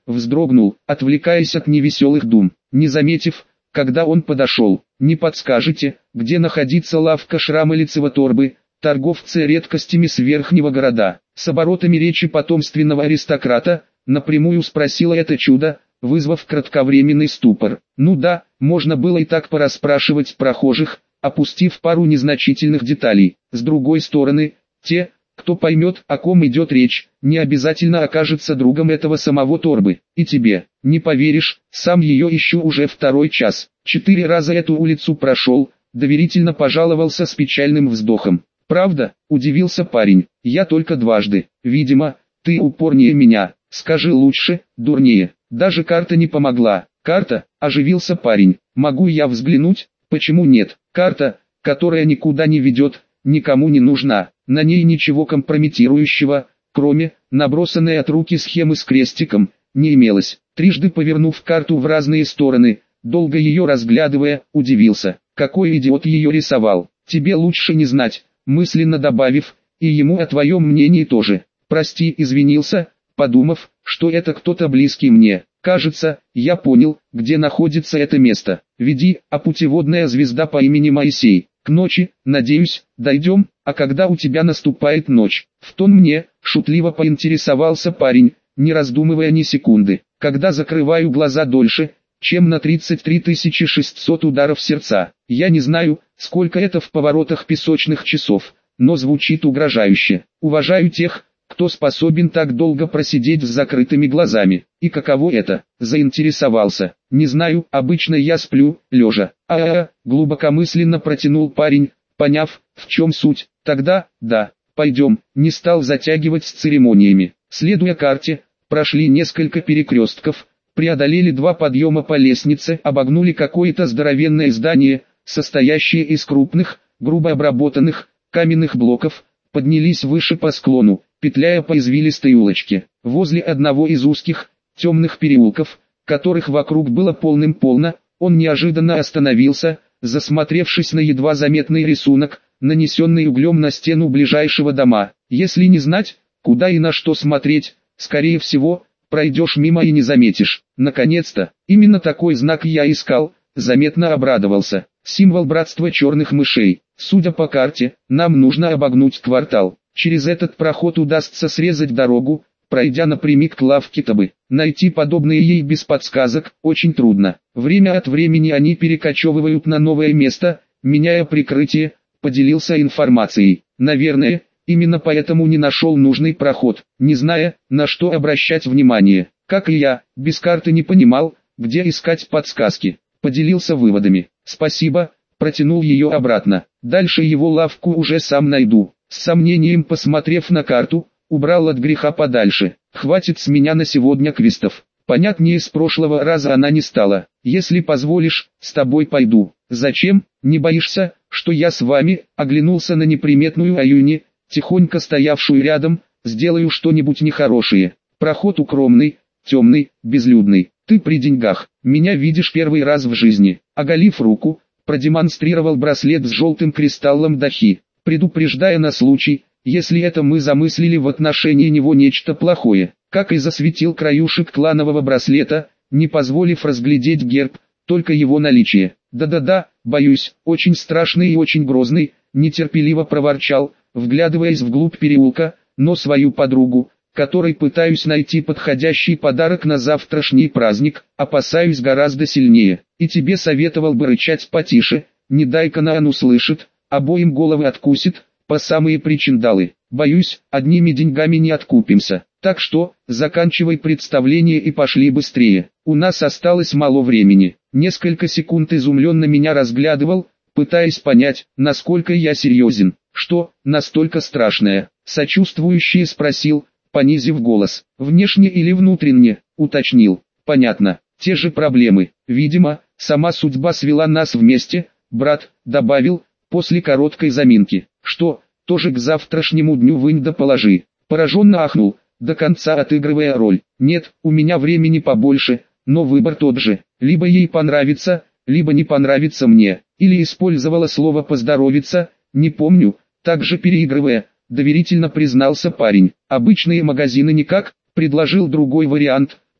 вздрогнул, отвлекаясь от невеселых дум, не заметив, когда он подошел. «Не подскажете, где находится лавка Шрамолицева торбы, торговца редкостями с верхнего города?» С оборотами речи потомственного аристократа, напрямую спросила это чудо, вызвав кратковременный ступор. Ну да, можно было и так порасспрашивать прохожих, опустив пару незначительных деталей. С другой стороны, те, кто поймет, о ком идет речь, не обязательно окажется другом этого самого торбы. И тебе, не поверишь, сам ее ищу уже второй час. 4 раза эту улицу прошел, доверительно пожаловался с печальным вздохом. «Правда?» – удивился парень. «Я только дважды. Видимо, ты упорнее меня. Скажи лучше, дурнее. Даже карта не помогла». «Карта?» – оживился парень. «Могу я взглянуть? Почему нет? Карта, которая никуда не ведет, никому не нужна. На ней ничего компрометирующего, кроме набросанной от руки схемы с крестиком, не имелось». Трижды повернув карту в разные стороны, долго ее разглядывая, удивился. Какой идиот ее рисовал? «Тебе лучше не знать», мысленно добавив, и ему о твоем мнении тоже. «Прости», извинился, подумав, что это кто-то близкий мне. «Кажется, я понял, где находится это место. Веди, а путеводная звезда по имени Моисей. К ночи, надеюсь, дойдем, а когда у тебя наступает ночь?» В тон мне, шутливо поинтересовался парень, не раздумывая ни секунды. «Когда закрываю глаза дольше, чем на 33 600 ударов сердца. Я не знаю, сколько это в поворотах песочных часов, но звучит угрожающе. Уважаю тех, кто способен так долго просидеть с закрытыми глазами. И каково это?» Заинтересовался. «Не знаю, обычно я сплю, лежа». Глубокомысленно протянул парень, поняв, в чем суть. «Тогда, да, пойдем». Не стал затягивать с церемониями. Следуя карте, прошли несколько перекрестков, преодолели 2 подъема по лестнице, обогнули какое-то здоровенное здание, состоящее из крупных, грубо обработанных, каменных блоков, поднялись выше по склону, петляя по извилистой улочке. Возле одного из узких, темных переулков, которых вокруг было полным-полно, он неожиданно остановился, засмотревшись на едва заметный рисунок, нанесенный углем на стену ближайшего дома. Если не знать, куда и на что смотреть, скорее всего, пройдешь мимо и не заметишь. Наконец-то, именно такой знак я искал, заметно обрадовался. Символ братства черных мышей. Судя по карте, нам нужно обогнуть квартал. Через этот проход удастся срезать дорогу, пройдя напрямик к лавке Табы. Найти подобные ей без подсказок очень трудно. Время от времени они перекочевывают на новое место, меняя прикрытие, поделился информацией. Наверное, именно поэтому не нашел нужный проход, не зная, на что обращать внимание. Как и я, без карты не понимал, где искать подсказки. Поделился выводами. «Спасибо», протянул ее обратно. «Дальше его лавку уже сам найду». С сомнением посмотрев на карту, убрал от греха подальше. «Хватит с меня на сегодня квестов». Понятнее с прошлого раза она не стала. «Если позволишь, с тобой пойду». «Зачем? Не боишься, что я с вами?» Оглянулся на неприметную Аюни, тихонько стоявшую рядом. «Сделаю что-нибудь нехорошее». Проход укромный, темный, безлюдный. «Ты при деньгах, меня видишь первый раз в жизни». Оголив руку, продемонстрировал браслет с желтым кристаллом дахи, предупреждая на случай, если это мы замыслили в отношении него нечто плохое. Как и засветил краюшек кланового браслета, не позволив разглядеть герб, только его наличие. «Да-да-да, боюсь, очень страшный и очень грозный», нетерпеливо проворчал, вглядываясь вглубь переулка, но свою подругу, которой пытаюсь найти подходящий подарок на завтрашний праздник, опасаюсь гораздо сильнее. И тебе советовал бы рычать потише, не дай-ка Наан услышит, обоим головы откусит, по самые причиндалы. Боюсь, одними деньгами не откупимся. Так что, заканчивай представление и пошли быстрее. У нас осталось мало времени». Несколько секунд изумленно меня разглядывал, пытаясь понять, насколько я серьезен. «Что, настолько страшное?» Сочувствующий спросил, понизив голос. «Внешне или внутренне?» Уточнил. «Понятно, те же проблемы. Видимо, сама судьба свела нас вместе», брат добавил, после короткой заминки. «Что, тоже к завтрашнему дню вынь да положи?» Пораженно ахнул, до конца отыгрывая роль. «Нет, у меня времени побольше, но выбор тот же. Либо ей понравится, либо не понравится мне». Или использовала слово «поздоровиться», не помню, также переигрывая, доверительно признался парень. «Обычные магазины никак», предложил другой вариант,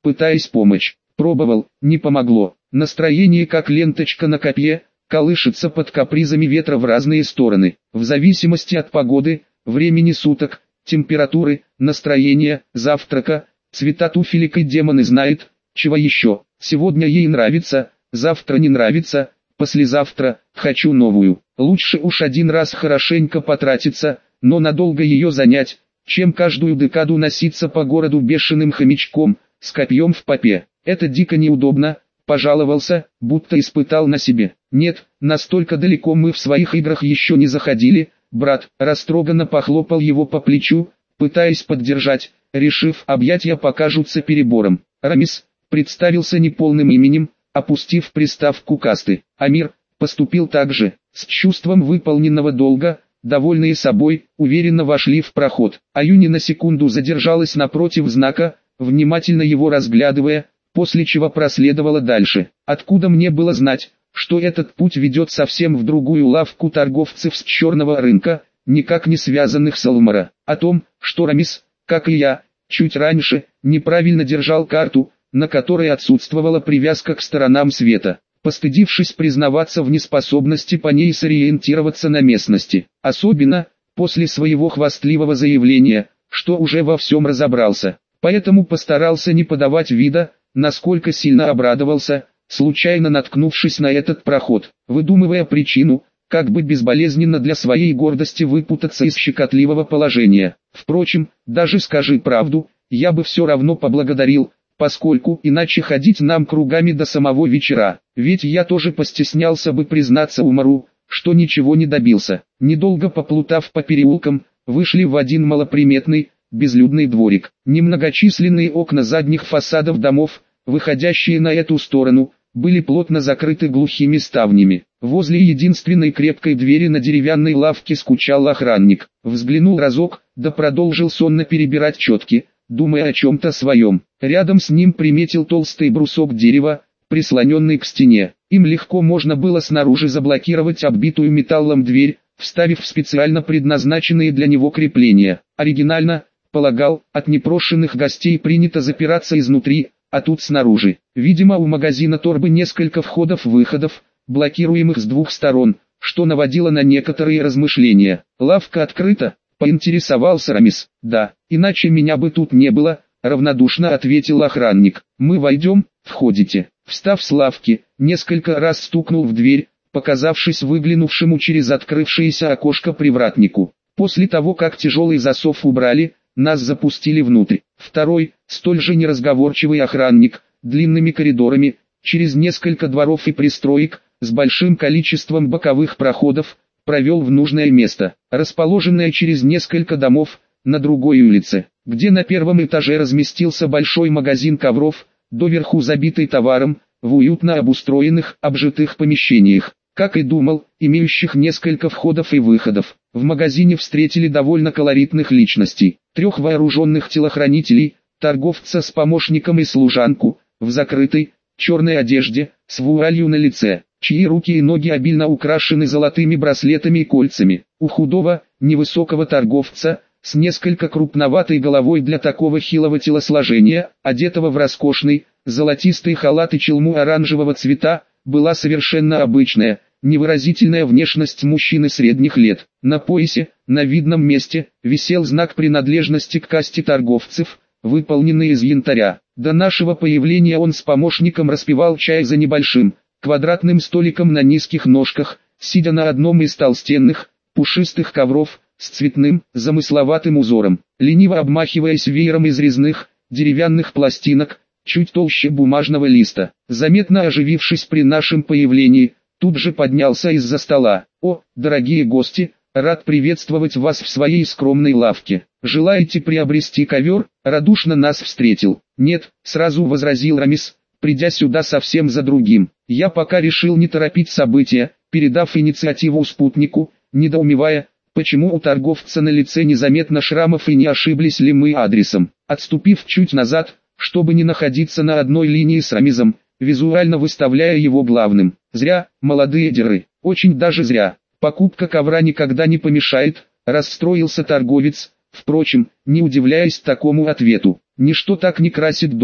пытаясь помочь. Пробовал, не помогло. Настроение как ленточка на копье, колышется под капризами ветра в разные стороны. В зависимости от погоды, времени суток, температуры, настроения, завтрака, цвета туфелек и демоны знает, чего еще. Сегодня ей нравится, завтра не нравится, послезавтра хочу новую. Лучше уж один раз хорошенько потратиться, но надолго ее занять, чем каждую декаду носиться по городу бешеным хомячком, с копьем в попе. Это дико неудобно, пожаловался, будто испытал на себе. Нет, настолько далеко мы в своих играх еще не заходили. Брат растроганно похлопал его по плечу, пытаясь поддержать, решив, объятия покажутся перебором. Рамис представился неполным именем, опустив приставку касты. Амир поступил так же, с чувством выполненного долга. Довольные собой, уверенно вошли в проход. Аюни на секунду задержалась напротив знака, внимательно его разглядывая, после чего проследовала дальше. Откуда мне было знать, что этот путь ведет совсем в другую лавку торговцев с черного рынка, никак не связанных с Элмора? О том, что Рамис, как и я, чуть раньше, неправильно держал карту, на которой отсутствовала привязка к сторонам света, постыдившись признаваться в неспособности по ней сориентироваться на местности. Особенно, после своего хвастливого заявления, что уже во всем разобрался. Поэтому постарался не подавать вида, насколько сильно обрадовался, случайно наткнувшись на этот проход, выдумывая причину, как бы безболезненно для своей гордости выпутаться из щекотливого положения. Впрочем, даже скажи правду, я бы все равно поблагодарил, поскольку иначе ходить нам кругами до самого вечера, ведь я тоже постеснялся бы признаться Умару, что ничего не добился. Недолго поплутав по переулкам, вышли в один малоприметный, безлюдный дворик. Немногочисленные окна задних фасадов домов, выходящие на эту сторону, были плотно закрыты глухими ставнями. Возле единственной крепкой двери на деревянной лавке скучал охранник. Взглянул разок, да продолжил сонно перебирать четки, думая о чем-то своем. Рядом с ним приметил толстый брусок дерева, прислоненный к стене. Им легко можно было снаружи заблокировать оббитую металлом дверь, вставив специально предназначенные для него крепления. Оригинально, полагал, от непрошенных гостей принято запираться изнутри, а тут снаружи. Видимо, у магазина торбы несколько входов-выходов, блокируемых с двух сторон, что наводило на некоторые размышления. Лавка открыта? Поинтересовался Рамис. Да, иначе меня бы тут не было, равнодушно ответил охранник. Мы войдем, входите. Встав с лавки, несколько раз стукнул в дверь, показавшись выглянувшему через открывшееся окошко привратнику. После того, как тяжелый засов убрали, нас запустили внутрь. Второй, столь же неразговорчивый охранник, длинными коридорами, через несколько дворов и пристроек, с большим количеством боковых проходов, провел в нужное место, расположенное через несколько домов, на другой улице, где на первом этаже разместился большой магазин ковров, доверху забитый товаром, в уютно обустроенных, обжитых помещениях. Как и думал, имеющих несколько входов и выходов. В магазине встретили довольно колоритных личностей. 3 вооруженных телохранителей, торговца с помощником и служанку, в закрытой, черной одежде, с вуалью на лице, чьи руки и ноги обильно украшены золотыми браслетами и кольцами. У худого, невысокого торговца, с несколько крупноватой головой для такого хилого телосложения, одетого в роскошный, золотистый халат и челму оранжевого цвета, была совершенно обычная, невыразительная внешность мужчины средних лет. На поясе, на видном месте, висел знак принадлежности к касте торговцев, выполненный из янтаря. До нашего появления он с помощником распивал чай за небольшим, квадратным столиком на низких ножках, сидя на одном из толстенных, пушистых ковров, с цветным, замысловатым узором, лениво обмахиваясь веером из резных, деревянных пластинок, чуть толще бумажного листа. Заметно оживившись при нашем появлении, тут же поднялся из-за стола. «О, дорогие гости, рад приветствовать вас в своей скромной лавке. Желаете приобрести ковер?» Радушно нас встретил. «Нет», сразу возразил Рамис, придя сюда совсем за другим. Я пока решил не торопить события, передав инициативу спутнику, недоумевая, почему у торговца на лице незаметно шрамов и не ошиблись ли мы адресом. Отступив чуть назад, чтобы не находиться на одной линии с Рамизом, визуально выставляя его главным. Зря, молодые деры, очень даже зря. Покупка ковра никогда не помешает, расстроился торговец, впрочем, не удивляясь такому ответу. Ничто так не красит дом,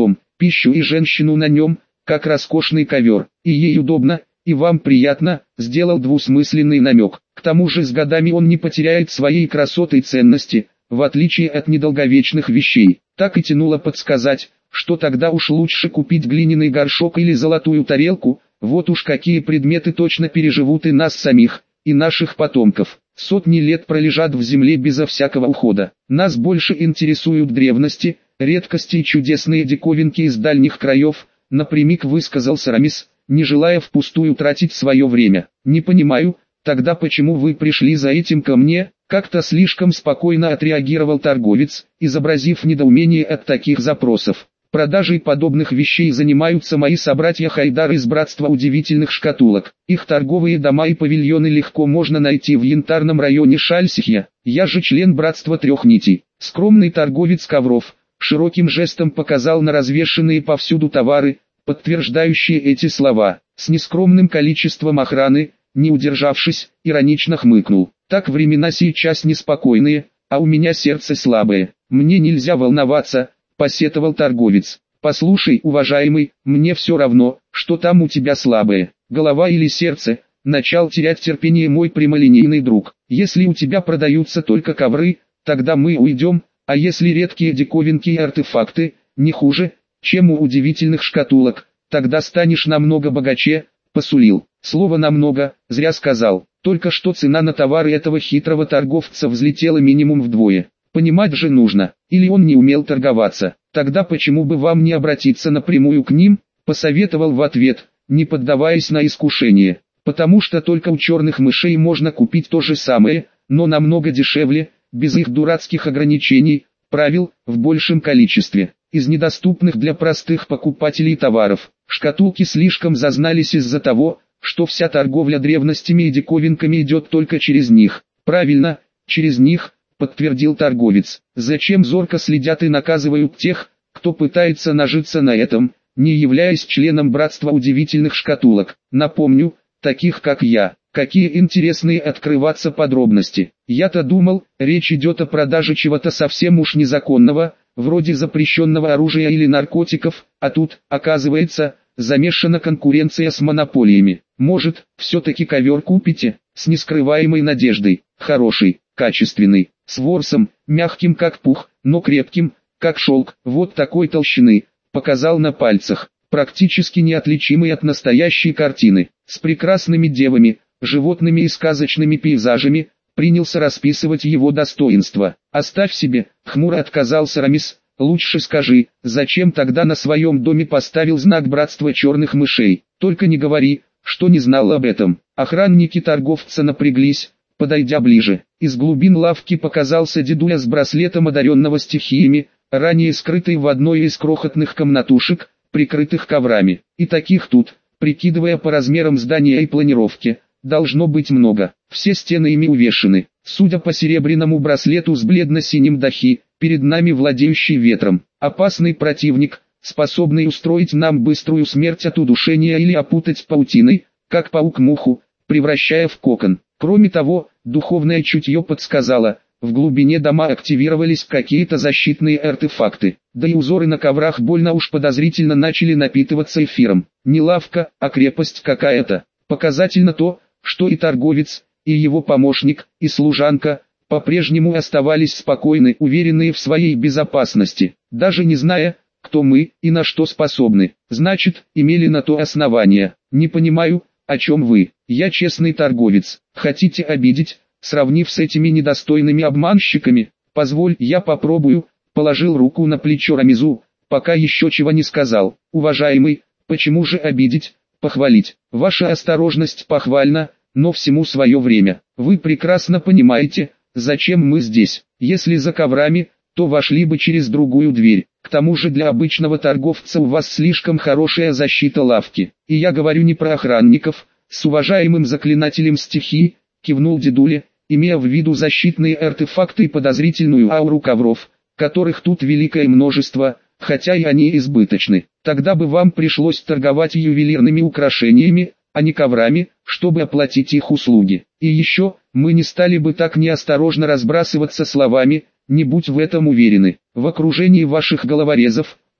пищу и женщину на нем, как роскошный ковер, и ей удобно, и вам приятно, сделал двусмысленный намек. К тому же с годами он не потеряет своей красоты и ценности, в отличие от недолговечных вещей. Так и тянуло подсказать, что тогда уж лучше купить глиняный горшок или золотую тарелку, вот уж какие предметы точно переживут и нас самих, и наших потомков. Сотни лет пролежат в земле безо всякого ухода. Нас больше интересуют древности, редкости и чудесные диковинки из дальних краев, напрямик высказался Рамис, не желая впустую тратить свое время. Не понимаю, тогда почему вы пришли за этим ко мне? Как-то слишком спокойно отреагировал торговец, изобразив недоумение от таких запросов. Продажей подобных вещей занимаются мои собратья Хайдар из Братства Удивительных Шкатулок. Их торговые дома и павильоны легко можно найти в янтарном районе Шальсихья. Я же член Братства Трех Нитей. Скромный торговец ковров широким жестом показал на развешанные повсюду товары, подтверждающие эти слова. С нескромным количеством охраны, не удержавшись, иронично хмыкнул. Так времена сейчас неспокойные, а у меня сердце слабое. Мне нельзя волноваться, посетовал торговец. Послушай, уважаемый, мне все равно, что там у тебя слабое, голова или сердце. Начал терять терпение мой прямолинейный друг. Если у тебя продаются только ковры, тогда мы уйдем, а если редкие диковинки и артефакты, не хуже, чем у удивительных шкатулок, тогда станешь намного богаче, посулил. Слово «намного» зря сказал, только что цена на товары этого хитрого торговца взлетела минимум вдвое. Понимать же нужно, или он не умел торговаться, тогда почему бы вам не обратиться напрямую к ним, посоветовал в ответ, не поддаваясь на искушение. Потому что только у черных мышей можно купить то же самое, но намного дешевле, без их дурацких ограничений, правил, в большем количестве. Из недоступных для простых покупателей товаров, шкатулки слишком зазнались из-за того, что вся торговля древностями и диковинками идет только через них. Правильно, через них, подтвердил торговец. Зачем зорко следят и наказывают тех, кто пытается нажиться на этом, не являясь членом Братства Удивительных Шкатулок? Напомню, таких как я. Какие интересные открываться подробности. Я-то думал, речь идет о продаже чего-то совсем уж незаконного, вроде запрещенного оружия или наркотиков, а тут, оказывается, замешана конкуренция с монополиями. Может, все-таки ковер купите? С нескрываемой надеждой. Хороший, качественный, с ворсом, мягким как пух, но крепким, как шелк, вот такой толщины, показал на пальцах, практически неотличимый от настоящей картины, с прекрасными девами, животными и сказочными пейзажами, принялся расписывать его достоинства. «Оставь себе», — хмуро отказался Рамис, — «лучше скажи, зачем тогда на своем доме поставил знак Братства Черных Мышей? Только не говори, что не знал об этом». Охранники торговца напряглись, подойдя ближе. Из глубин лавки показался дедуля с браслетом одаренного стихиями, ранее скрытый в одной из крохотных комнатушек, прикрытых коврами. И таких тут, прикидывая по размерам здания и планировке, должно быть много. Все стены ими увешаны. Судя по серебряному браслету с бледно-синим дахи, перед нами владеющий ветром. Опасный противник, способный устроить нам быструю смерть от удушения или опутать паутиной, как паук муху, превращая в кокон. Кроме того, духовное чутье подсказало, в глубине дома активировались какие-то защитные артефакты. Да и узоры на коврах больно уж подозрительно начали напитываться эфиром. Не лавка, а крепость какая-то. Показательно то, что и торговец, и его помощник, и служанка, по-прежнему оставались спокойны, уверенные в своей безопасности, даже не зная, кто мы и на что способны. Значит, имели на то основания. Не понимаю, о чем вы. Я честный торговец. Хотите обидеть, сравнив с этими недостойными обманщиками? Позволь, я попробую. Положил руку на плечо Рамизу, пока еще чего не сказал. Уважаемый, почему же обидеть? Похвалить. Ваша осторожность похвальна, но всему свое время. Вы прекрасно понимаете, зачем мы здесь. Если за коврами, то вошли бы через другую дверь. К тому же для обычного торговца у вас слишком хорошая защита лавки. И я говорю не про охранников. С уважаемым заклинателем стихии, кивнул дедуля, имея в виду защитные артефакты и подозрительную ауру ковров, которых тут великое множество, хотя и они избыточны. Тогда бы вам пришлось торговать ювелирными украшениями, а не коврами, чтобы оплатить их услуги. И еще, мы не стали бы так неосторожно разбрасываться словами, не будь в этом уверены. В окружении ваших головорезов,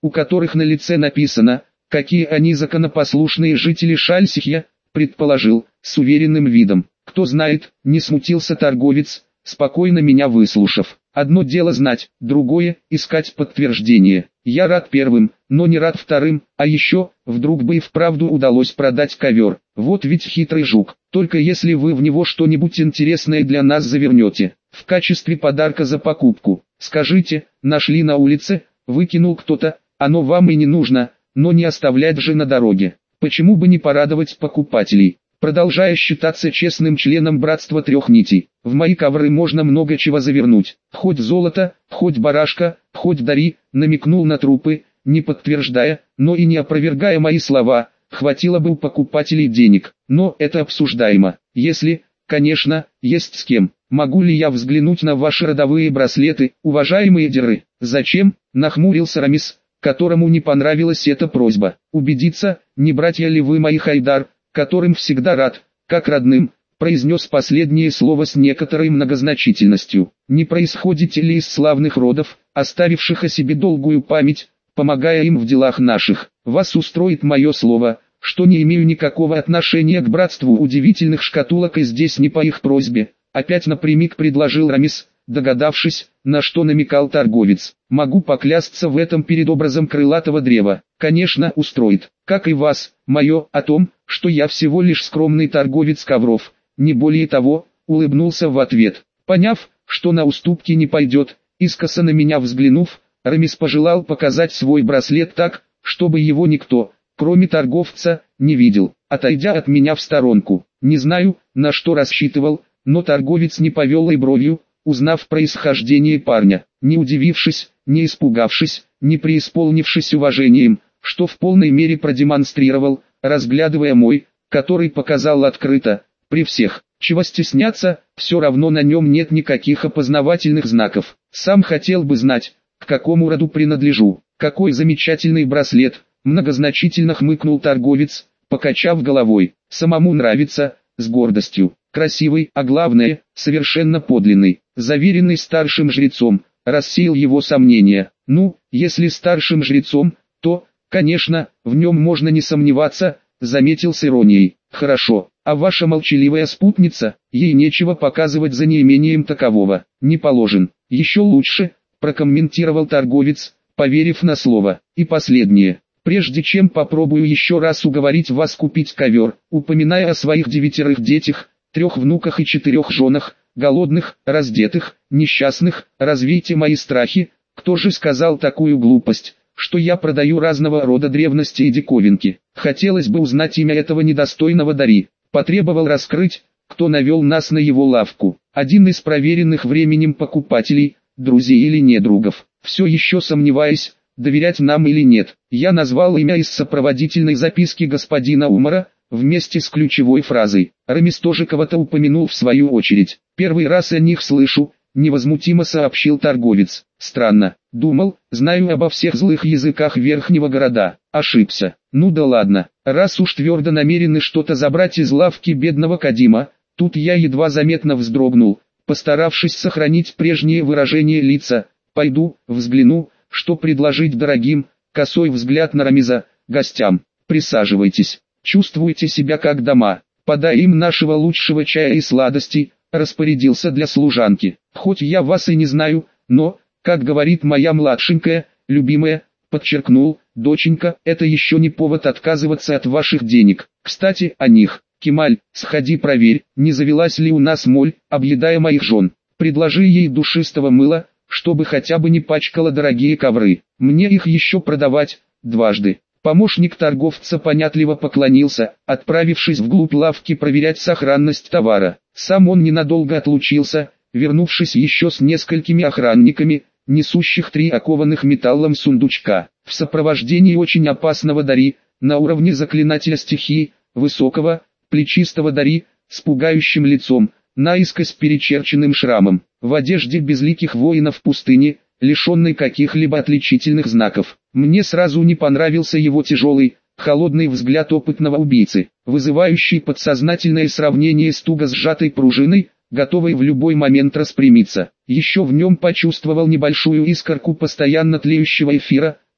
у которых на лице написано, какие они законопослушные жители Шальсихья, предположил, с уверенным видом. Кто знает, не смутился торговец, спокойно меня выслушав. Одно дело знать, другое – искать подтверждение. Я рад первым, но не рад вторым, а еще, вдруг бы и вправду удалось продать ковер. Вот ведь хитрый жук, только если вы в него что-нибудь интересное для нас завернете, в качестве подарка за покупку. Скажите, нашли на улице, выкинул кто-то, оно вам и не нужно, но не оставлять же на дороге. Почему бы не порадовать покупателей? Продолжая считаться честным членом братства трех нитей, в мои ковры можно много чего завернуть. Хоть золото, хоть барашка, хоть дари, намекнул на трупы, не подтверждая, но и не опровергая мои слова. Хватило бы у покупателей денег, но это обсуждаемо. Если, конечно, есть с кем. Могу ли я взглянуть на ваши родовые браслеты, уважаемые деры? Зачем? Нахмурился Рамис, которому не понравилась эта просьба. Убедиться, не братья ли вы мои, Хайдар, которым всегда рад, как родным, произнес последнее слово с некоторой многозначительностью. Не происходите ли из славных родов, оставивших о себе долгую память, помогая им в делах наших? Вас устроит мое слово, что не имею никакого отношения к братству удивительных шкатулок и здесь не по их просьбе. Опять напрямик предложил Рамис, догадавшись, на что намекал торговец. Могу поклясться в этом перед образом крылатого древа. Конечно, устроит, как и вас, мое, о том, что я всего лишь скромный торговец ковров, не более того, улыбнулся в ответ. Поняв, что на уступки не пойдет, искоса на меня взглянув, Рамис пожелал показать свой браслет так, чтобы его никто, кроме торговца, не видел, отойдя от меня в сторонку. Не знаю, на что рассчитывал, но торговец не повел и бровью, узнав происхождение парня, не удивившись, не испугавшись, не преисполнившись уважением, что в полной мере продемонстрировал, разглядывая мой, который показал открыто, при всех, чего стесняться, все равно на нем нет никаких опознавательных знаков. Сам хотел бы знать, к какому роду принадлежу. Какой замечательный браслет, многозначительно хмыкнул торговец, покачав головой. Самому нравится, с гордостью. Красивый, а главное, совершенно подлинный, заверенный старшим жрецом, рассеял его сомнения. Ну, если старшим жрецом, то, конечно, в нем можно не сомневаться, заметил с иронией. Хорошо, а ваша молчаливая спутница, ей нечего показывать за неимением такового, не положен. Еще лучше, прокомментировал торговец, поверив на слово. И последнее. Прежде чем попробую еще раз уговорить вас купить ковер, упоминая о своих 9 детях, 3 внуках и 4 женах, голодных, раздетых, несчастных, развейте мои страхи. Кто же сказал такую глупость, что я продаю разного рода древности и диковинки? Хотелось бы узнать имя этого недостойного Дари. Потребовал раскрыть, кто навел нас на его лавку. Один из проверенных временем покупателей, друзей или недругов. Все еще сомневаясь, доверять нам или нет, я назвал имя из сопроводительной записки господина Умара, вместе с ключевой фразой. Рамис тоже кого-то упомянул в свою очередь. Первый раз о них слышу, невозмутимо сообщил торговец. Странно, думал, знаю обо всех злых языках верхнего города. Ошибся. Ну да ладно, раз уж твердо намерены что-то забрать из лавки бедного Кадима, тут я едва заметно вздрогнул, постаравшись сохранить прежнее выражение лица. Пойду, взгляну, что предложить дорогим, косой взгляд на Рамиза, гостям. Присаживайтесь, чувствуйте себя как дома, подай им нашего лучшего чая и сладостей, распорядился для служанки. Хоть я вас и не знаю, но, как говорит моя младшенькая, любимая, подчеркнул, доченька, это еще не повод отказываться от ваших денег. Кстати, о них. Кемаль, сходи проверь, не завелась ли у нас моль, объедая моих жен. Предложи ей душистого мыла, чтобы хотя бы не пачкала дорогие ковры. Мне их еще продавать, дважды. Помощник торговца понятливо поклонился, отправившись вглубь лавки проверять сохранность товара. Сам он ненадолго отлучился, вернувшись еще с несколькими охранниками, несущих 3 окованных металлом сундучка. В сопровождении очень опасного Дари, на уровне заклинателя стихии, высокого, плечистого Дари, с пугающим лицом, наискось перечерченным шрамом, в одежде безликих воинов пустыни, лишенной каких-либо отличительных знаков. Мне сразу не понравился его тяжелый, холодный взгляд опытного убийцы, вызывающий подсознательное сравнение с туго сжатой пружиной, готовой в любой момент распрямиться. Еще в нем почувствовал небольшую искорку постоянно тлеющего эфира,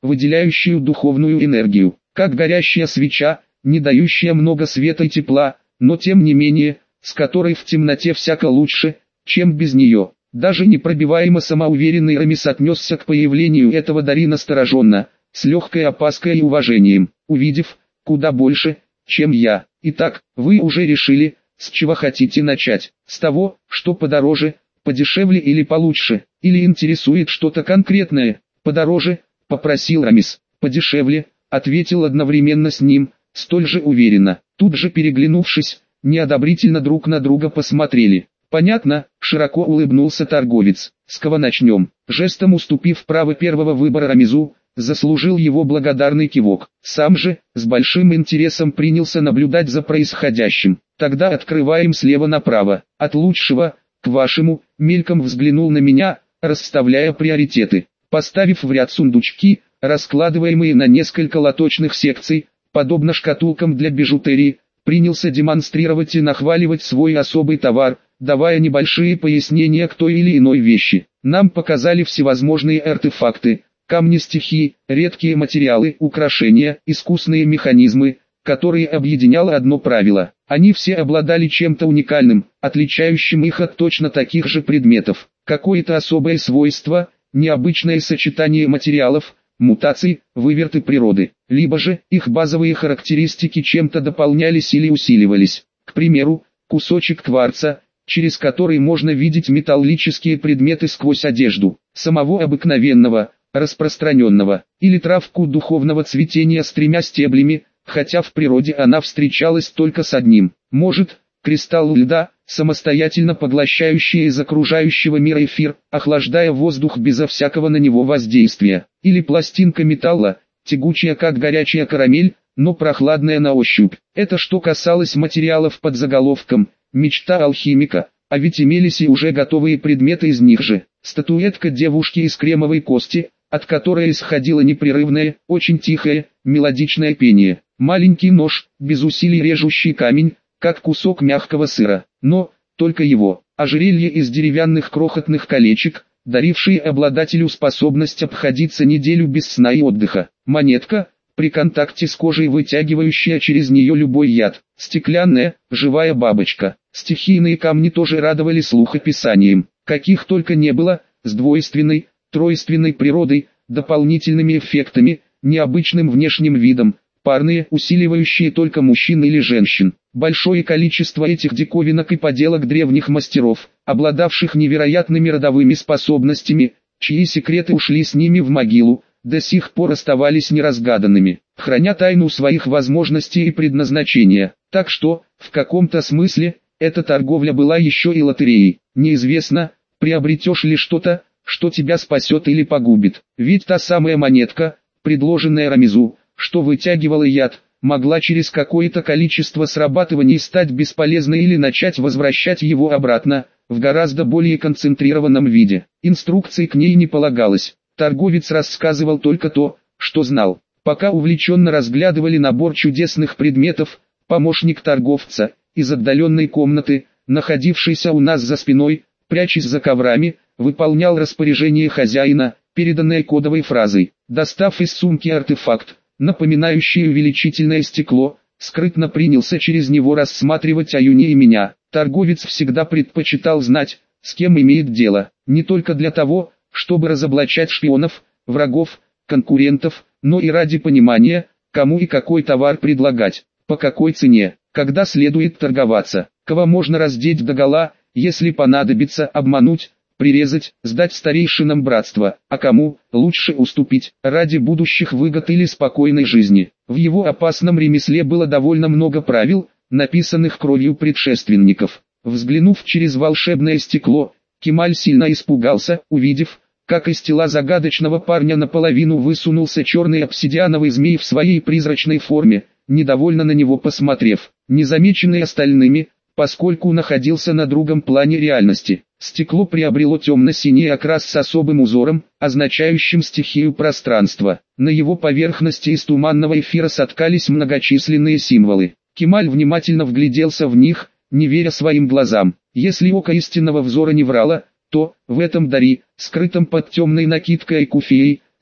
выделяющую духовную энергию, как горящая свеча, не дающая много света и тепла, но тем не менее, с которой в темноте всяко лучше, чем без нее. Даже непробиваемо самоуверенный Рамис отнесся к появлению этого дари настороженно, с легкой опаской и уважением, увидев, куда больше, чем я. Итак, вы уже решили, с чего хотите начать? С того, что подороже, подешевле или получше? Или интересует что-то конкретное? Подороже, попросил Рамис. Подешевле, ответил одновременно с ним, столь же уверенно. Тут же переглянувшись, неодобрительно друг на друга посмотрели. Понятно, широко улыбнулся торговец. С кого начнем? Жестом уступив право первого выбора Рамизу, заслужил его благодарный кивок. Сам же, с большим интересом принялся наблюдать за происходящим. Тогда открываем слева направо. От лучшего, к вашему, мельком взглянул на меня, расставляя приоритеты. Поставив в ряд сундучки, раскладываемые на несколько лоточных секций, подобно шкатулкам для бижутерии, принялся демонстрировать и нахваливать свой особый товар, давая небольшие пояснения к той или иной вещи. Нам показали всевозможные артефакты, камни стихии, редкие материалы, украшения, искусные механизмы, которые объединяло одно правило. Они все обладали чем-то уникальным, отличающим их от точно таких же предметов. Какое-то особое свойство, необычное сочетание материалов, мутаций, выверты природы. Либо же, их базовые характеристики чем-то дополнялись или усиливались. К примеру, кусочек кварца, через который можно видеть металлические предметы сквозь одежду, самого обыкновенного, распространенного, или травку духовного цветения с 3 стеблями, хотя в природе она встречалась только с одним. Может, кристалл льда, самостоятельно поглощающий из окружающего мира эфир, охлаждая воздух безо всякого на него воздействия, или пластинка металла, тягучая как горячая карамель, но прохладная на ощупь. Это что касалось материалов под заголовком «Мечта алхимика», а ведь имелись и уже готовые предметы из них же. Статуэтка девушки из кремовой кости, от которой исходило непрерывное, очень тихое, мелодичное пение. Маленький нож, без усилий режущий камень, как кусок мягкого сыра, но, только его. Ожерелье из деревянных крохотных колечек, дарившие обладателю способность обходиться неделю без сна и отдыха. Монетка, при контакте с кожей вытягивающая через нее любой яд. Стеклянная, живая бабочка. Стихийные камни тоже радовали слух описанием. Каких только не было, с двойственной, тройственной природой, дополнительными эффектами, необычным внешним видом, парные, усиливающие только мужчин или женщин. Большое количество этих диковинок и поделок древних мастеров, обладавших невероятными родовыми способностями, чьи секреты ушли с ними в могилу, до сих пор оставались неразгаданными, храня тайну своих возможностей и предназначения. Так что, в каком-то смысле, эта торговля была еще и лотереей. Неизвестно, приобретешь ли что-то, что тебя спасет или погубит. Ведь та самая монетка, предложенная Рамизу, что вытягивала яд, могла через какое-то количество срабатываний стать бесполезной или начать возвращать его обратно, в гораздо более концентрированном виде. Инструкций к ней не полагалось. Торговец рассказывал только то, что знал. Пока увлеченно разглядывали набор чудесных предметов, помощник торговца, из отдаленной комнаты, находившейся у нас за спиной, прячась за коврами, выполнял распоряжение хозяина, переданное кодовой фразой. Достав из сумки артефакт, напоминающий увеличительное стекло, скрытно принялся через него рассматривать Аюни и меня. Торговец всегда предпочитал знать, с кем имеет дело, не только для того, чтобы разоблачать шпионов, врагов, конкурентов, но и ради понимания, кому и какой товар предлагать, по какой цене, когда следует торговаться, кого можно раздеть догола, если понадобится обмануть, прирезать, сдать старейшинам братства, а кому лучше уступить, ради будущих выгод или спокойной жизни. В его опасном ремесле было довольно много правил, написанных кровью предшественников. Взглянув через волшебное стекло, Кемаль сильно испугался, увидев, как из тела загадочного парня наполовину высунулся черный обсидиановый змей в своей призрачной форме, недовольно на него посмотрев, незамеченный остальными, поскольку находился на другом плане реальности. Стекло приобрело темно-синий окрас с особым узором, означающим стихию пространства. На его поверхности из туманного эфира соткались многочисленные символы. Кемаль внимательно вгляделся в них, не веря своим глазам. Если око истинного взора не врало, то, в этом дари, скрытом под темной накидкой куфией,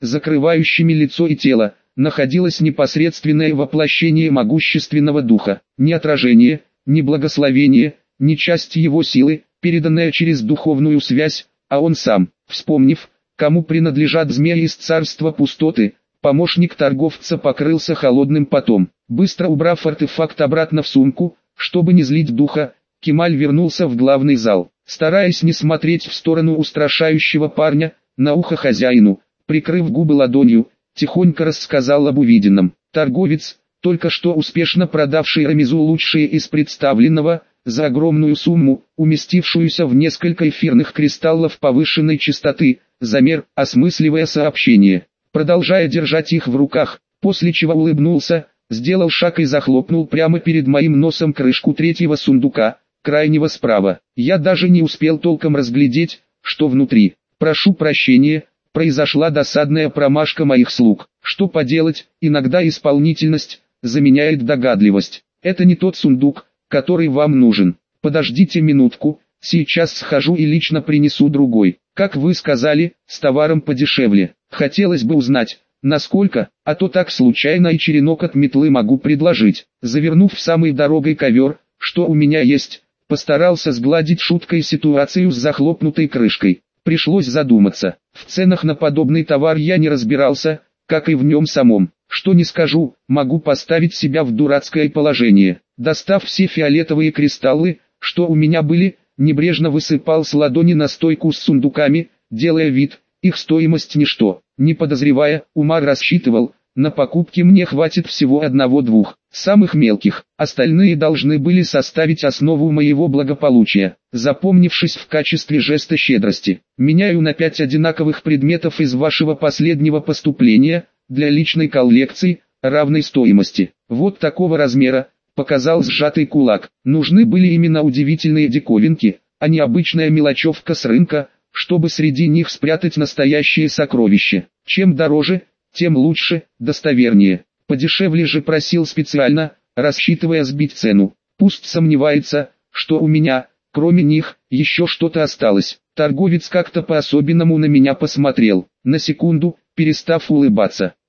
закрывающими лицо и тело, находилось непосредственное воплощение могущественного духа. Ни отражение, ни благословение, ни часть его силы, переданная через духовную связь, а он сам. Вспомнив, кому принадлежат змеи из царства пустоты, помощник торговца покрылся холодным потом. Быстро убрав артефакт обратно в сумку, чтобы не злить духа, Кемаль вернулся в главный зал. Стараясь не смотреть в сторону устрашающего парня, на ухо хозяину, прикрыв губы ладонью, тихонько рассказал об увиденном. Торговец, только что успешно продавший Рамизу лучшее из представленного, за огромную сумму, уместившуюся в несколько эфирных кристаллов повышенной частоты, замер, осмысливая сообщение. Продолжая держать их в руках, после чего улыбнулся, сделал шаг и захлопнул прямо перед моим носом крышку третьего сундука, крайнего справа. Я даже не успел толком разглядеть, что внутри. Прошу прощения, произошла досадная промашка моих слуг. Что поделать, иногда исполнительность заменяет догадливость. Это не тот сундук, который вам нужен. Подождите минутку, сейчас схожу и лично принесу другой. Как вы сказали, с товаром подешевле. Хотелось бы узнать, насколько, а то так случайно и черенок от метлы могу предложить. Завернув в самый дорогой ковер, что у меня есть, постарался сгладить шуткой ситуацию с захлопнутой крышкой. Пришлось задуматься. В ценах на подобный товар я не разбирался, как и в нем самом. Что не скажу, могу поставить себя в дурацкое положение. Достав все фиолетовые кристаллы, что у меня были, небрежно высыпал с ладони на стойку с сундуками, делая вид, их стоимость ничто. Не подозревая, Умар рассчитывал, на покупки мне хватит всего одного-двух, самых мелких, остальные должны были составить основу моего благополучия. Запомнившись в качестве жеста щедрости, меняю на 5 одинаковых предметов из вашего последнего поступления, для личной коллекции, равной стоимости. Вот такого размера, показал сжатый кулак. Нужны были именно удивительные диковинки, а не обычная мелочевка с рынка, чтобы среди них спрятать настоящее сокровище. Чем дороже, тем лучше, достовернее. Подешевле же просил специально, рассчитывая сбить цену. Пусть сомневается, что у меня, кроме них, еще что-то осталось. Торговец как-то по-особенному на меня посмотрел, на секунду, перестав улыбаться.